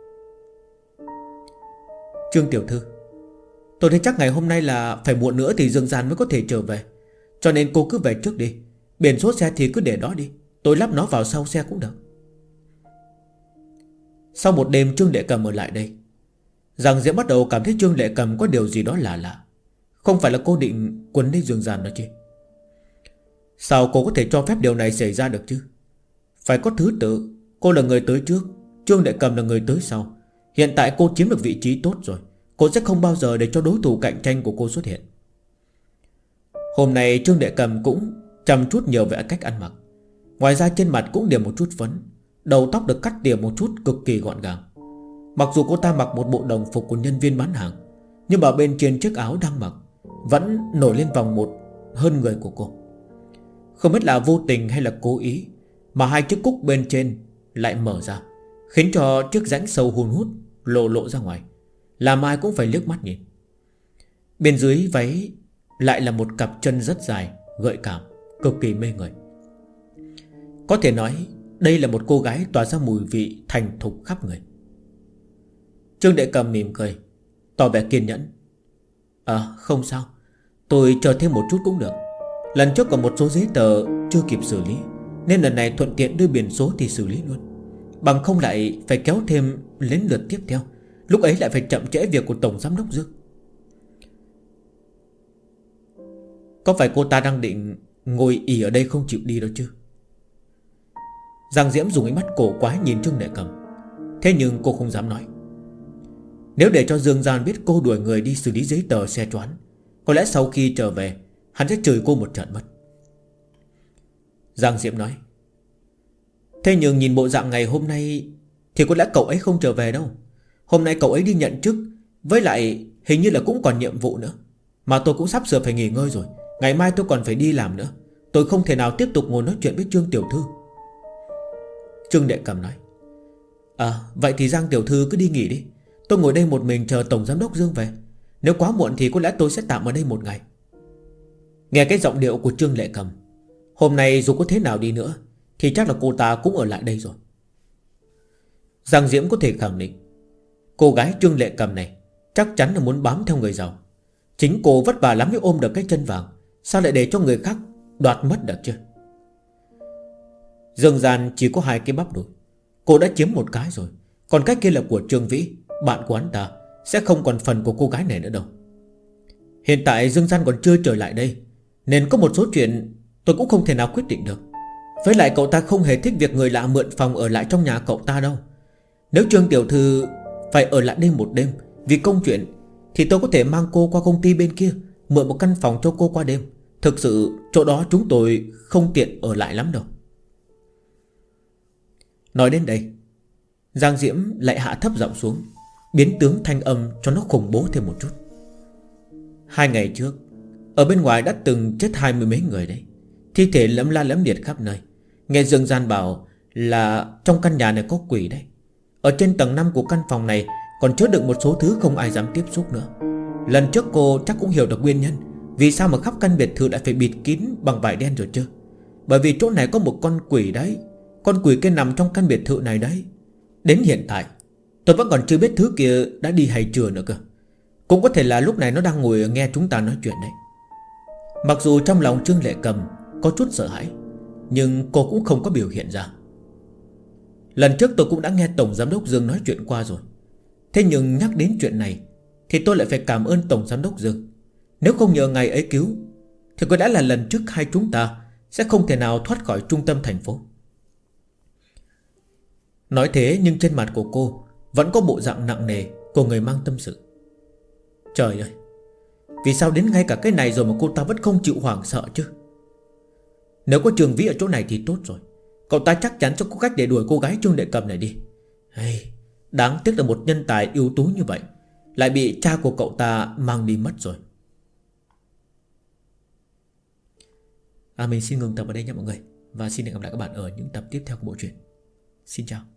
Trương tiểu thư, tôi thấy chắc ngày hôm nay là phải muộn nữa thì Dương Gian mới có thể trở về, cho nên cô cứ về trước đi. Biển số xe thì cứ để đó đi, tôi lắp nó vào sau xe cũng được. Sau một đêm Trương Lệ Cầm ở lại đây, Giang Diễm bắt đầu cảm thấy Trương Lệ Cầm có điều gì đó lạ lạ. Không phải là cô định quấn lấy Dương Gian đó chứ? Sao cô có thể cho phép điều này xảy ra được chứ? Phải có thứ tự. Cô là người tới trước, Trương Lệ Cầm là người tới sau. Hiện tại cô chiếm được vị trí tốt rồi, cô sẽ không bao giờ để cho đối thủ cạnh tranh của cô xuất hiện. Hôm nay Trương Lệ Cầm cũng chăm chút nhiều về cách ăn mặc. Ngoài ra trên mặt cũng điểm một chút phấn, đầu tóc được cắt tỉa một chút cực kỳ gọn gàng. Mặc dù cô ta mặc một bộ đồng phục của nhân viên bán hàng, nhưng mà bên trên chiếc áo đang mặc vẫn nổi lên vòng một hơn người của cô. Không biết là vô tình hay là cố ý, mà hai chiếc cúc bên trên lại mở ra, khiến cho chiếc rãnh sâu hun hút lộ ra ngoài, làm ai cũng phải liếc mắt nhìn. Bên dưới váy lại là một cặp chân rất dài, gợi cảm, cực kỳ mê người. Có thể nói đây là một cô gái tỏa ra mùi vị thành thục khắp người. Trương Đệ Cầm mỉm cười, tỏ vẻ kiên nhẫn. Không sao, tôi chờ thêm một chút cũng được. Lần trước có một số giấy tờ chưa kịp xử lý, nên lần này thuận tiện đưa biển số thì xử lý luôn. Bằng không lại phải kéo thêm đến lượt tiếp theo, lúc ấy lại phải chậm trễ việc của Tổng Giám đốc Dương. Có phải cô ta đang định ngồi ì ở đây không chịu đi đâu chứ? Giang Diễm dùng ánh mắt cổ quái nhìn Trương Lệ Cầm. Thế nhưng cô không dám nói. Nếu để cho Dương Gian biết cô đuổi người đi xử lý giấy tờ xe choán, có lẽ sau khi trở về hắn sẽ chửi cô một trận mất. Giang Diễm nói, thế nhưng nhìn bộ dạng ngày hôm nay thì có lẽ cậu ấy không trở về đâu. Hôm nay cậu ấy đi nhận chức, với lại hình như là cũng còn nhiệm vụ nữa. Mà tôi cũng sắp sửa phải nghỉ ngơi rồi, ngày mai tôi còn phải đi làm nữa. Tôi không thể nào tiếp tục ngồi nói chuyện với Trương tiểu thư. Trương Đệ Cầm nói, vậy thì Giang tiểu thư cứ đi nghỉ đi. Tôi ngồi đây một mình chờ Tổng Giám đốc Dương về. Nếu quá muộn thì có lẽ tôi sẽ tạm ở đây một ngày. Nghe cái giọng điệu của Trương Lệ Cầm, hôm nay dù có thế nào đi nữa thì chắc là cô ta cũng ở lại đây rồi. Giang Diễm có thể khẳng định cô gái Trương Lệ Cầm này chắc chắn là muốn bám theo người giàu. Chính cô vất vả lắm mới ôm được cái chân vàng, sao lại để cho người khác đoạt mất được chứ? Dương Gian chỉ có 2 cái bắp đùi, cô đã chiếm một cái rồi, còn cái kia là của Trương Vĩ, bạn của hắn ta, sẽ không còn phần của cô gái này nữa đâu. Hiện tại Dương Gian còn chưa trở lại đây, nên có một số chuyện tôi cũng không thể nào quyết định được. Với lại cậu ta không hề thích việc người lạ mượn phòng ở lại trong nhà cậu ta đâu. Nếu Trương tiểu thư phải ở lại đây một đêm vì công chuyện, thì tôi có thể mang cô qua công ty bên kia, mượn một căn phòng cho cô qua đêm, Thực sự chỗ đó chúng tôi không tiện ở lại lắm đâu. Nói đến đây, Giang Diễm lại hạ thấp giọng xuống, biến tướng thanh âm cho nó khủng bố thêm một chút. 2 ngày trước, ở bên ngoài đã từng chết 20 mấy người đấy. Thi thể lẫm la lẫm liệt khắp nơi. Nghe Dương Gian bảo là trong căn nhà này có quỷ đấy. Ở trên tầng 5 của căn phòng này còn chứa đựng một số thứ không ai dám tiếp xúc nữa. Lần trước cô chắc cũng hiểu được nguyên nhân vì sao mà khắp căn biệt thự lại phải bịt kín bằng vải đen rồi chứ. Bởi vì chỗ này có một con quỷ đấy. Con quỷ kia nằm trong căn biệt thự này đấy. Đến hiện tại tôi vẫn còn chưa biết thứ kia đã đi hay chưa nữa cơ. Cũng có thể là lúc này nó đang ngồi nghe chúng ta nói chuyện đấy. Mặc dù trong lòng Trương Lệ Cầm có chút sợ hãi, nhưng cô cũng không có biểu hiện ra. Lần trước tôi cũng đã nghe Tổng Giám đốc Dương nói chuyện qua rồi. Thế nhưng nhắc đến chuyện này thì tôi lại phải cảm ơn Tổng Giám đốc Dương. Nếu không nhờ ngày ấy cứu thì có đã là lần trước hai chúng ta sẽ không thể nào thoát khỏi trung tâm thành phố. Nói thế nhưng trên mặt của cô vẫn có bộ dạng nặng nề của người mang tâm sự. Trời ơi, vì sao đến ngay cả cái này rồi mà cô ta vẫn không chịu hoảng sợ chứ? Nếu có Trường Vĩ ở chỗ này thì tốt rồi. Cậu ta chắc chắn sẽ có cách để đuổi cô gái Trương Lệ Cầm này đi. Hey, đáng tiếc là một nhân tài ưu tú như vậy lại bị cha của cậu ta mang đi mất rồi. Mình xin ngừng tập ở đây nha mọi người. Và xin hẹn gặp lại các bạn ở những tập tiếp theo của bộ truyện. Xin chào.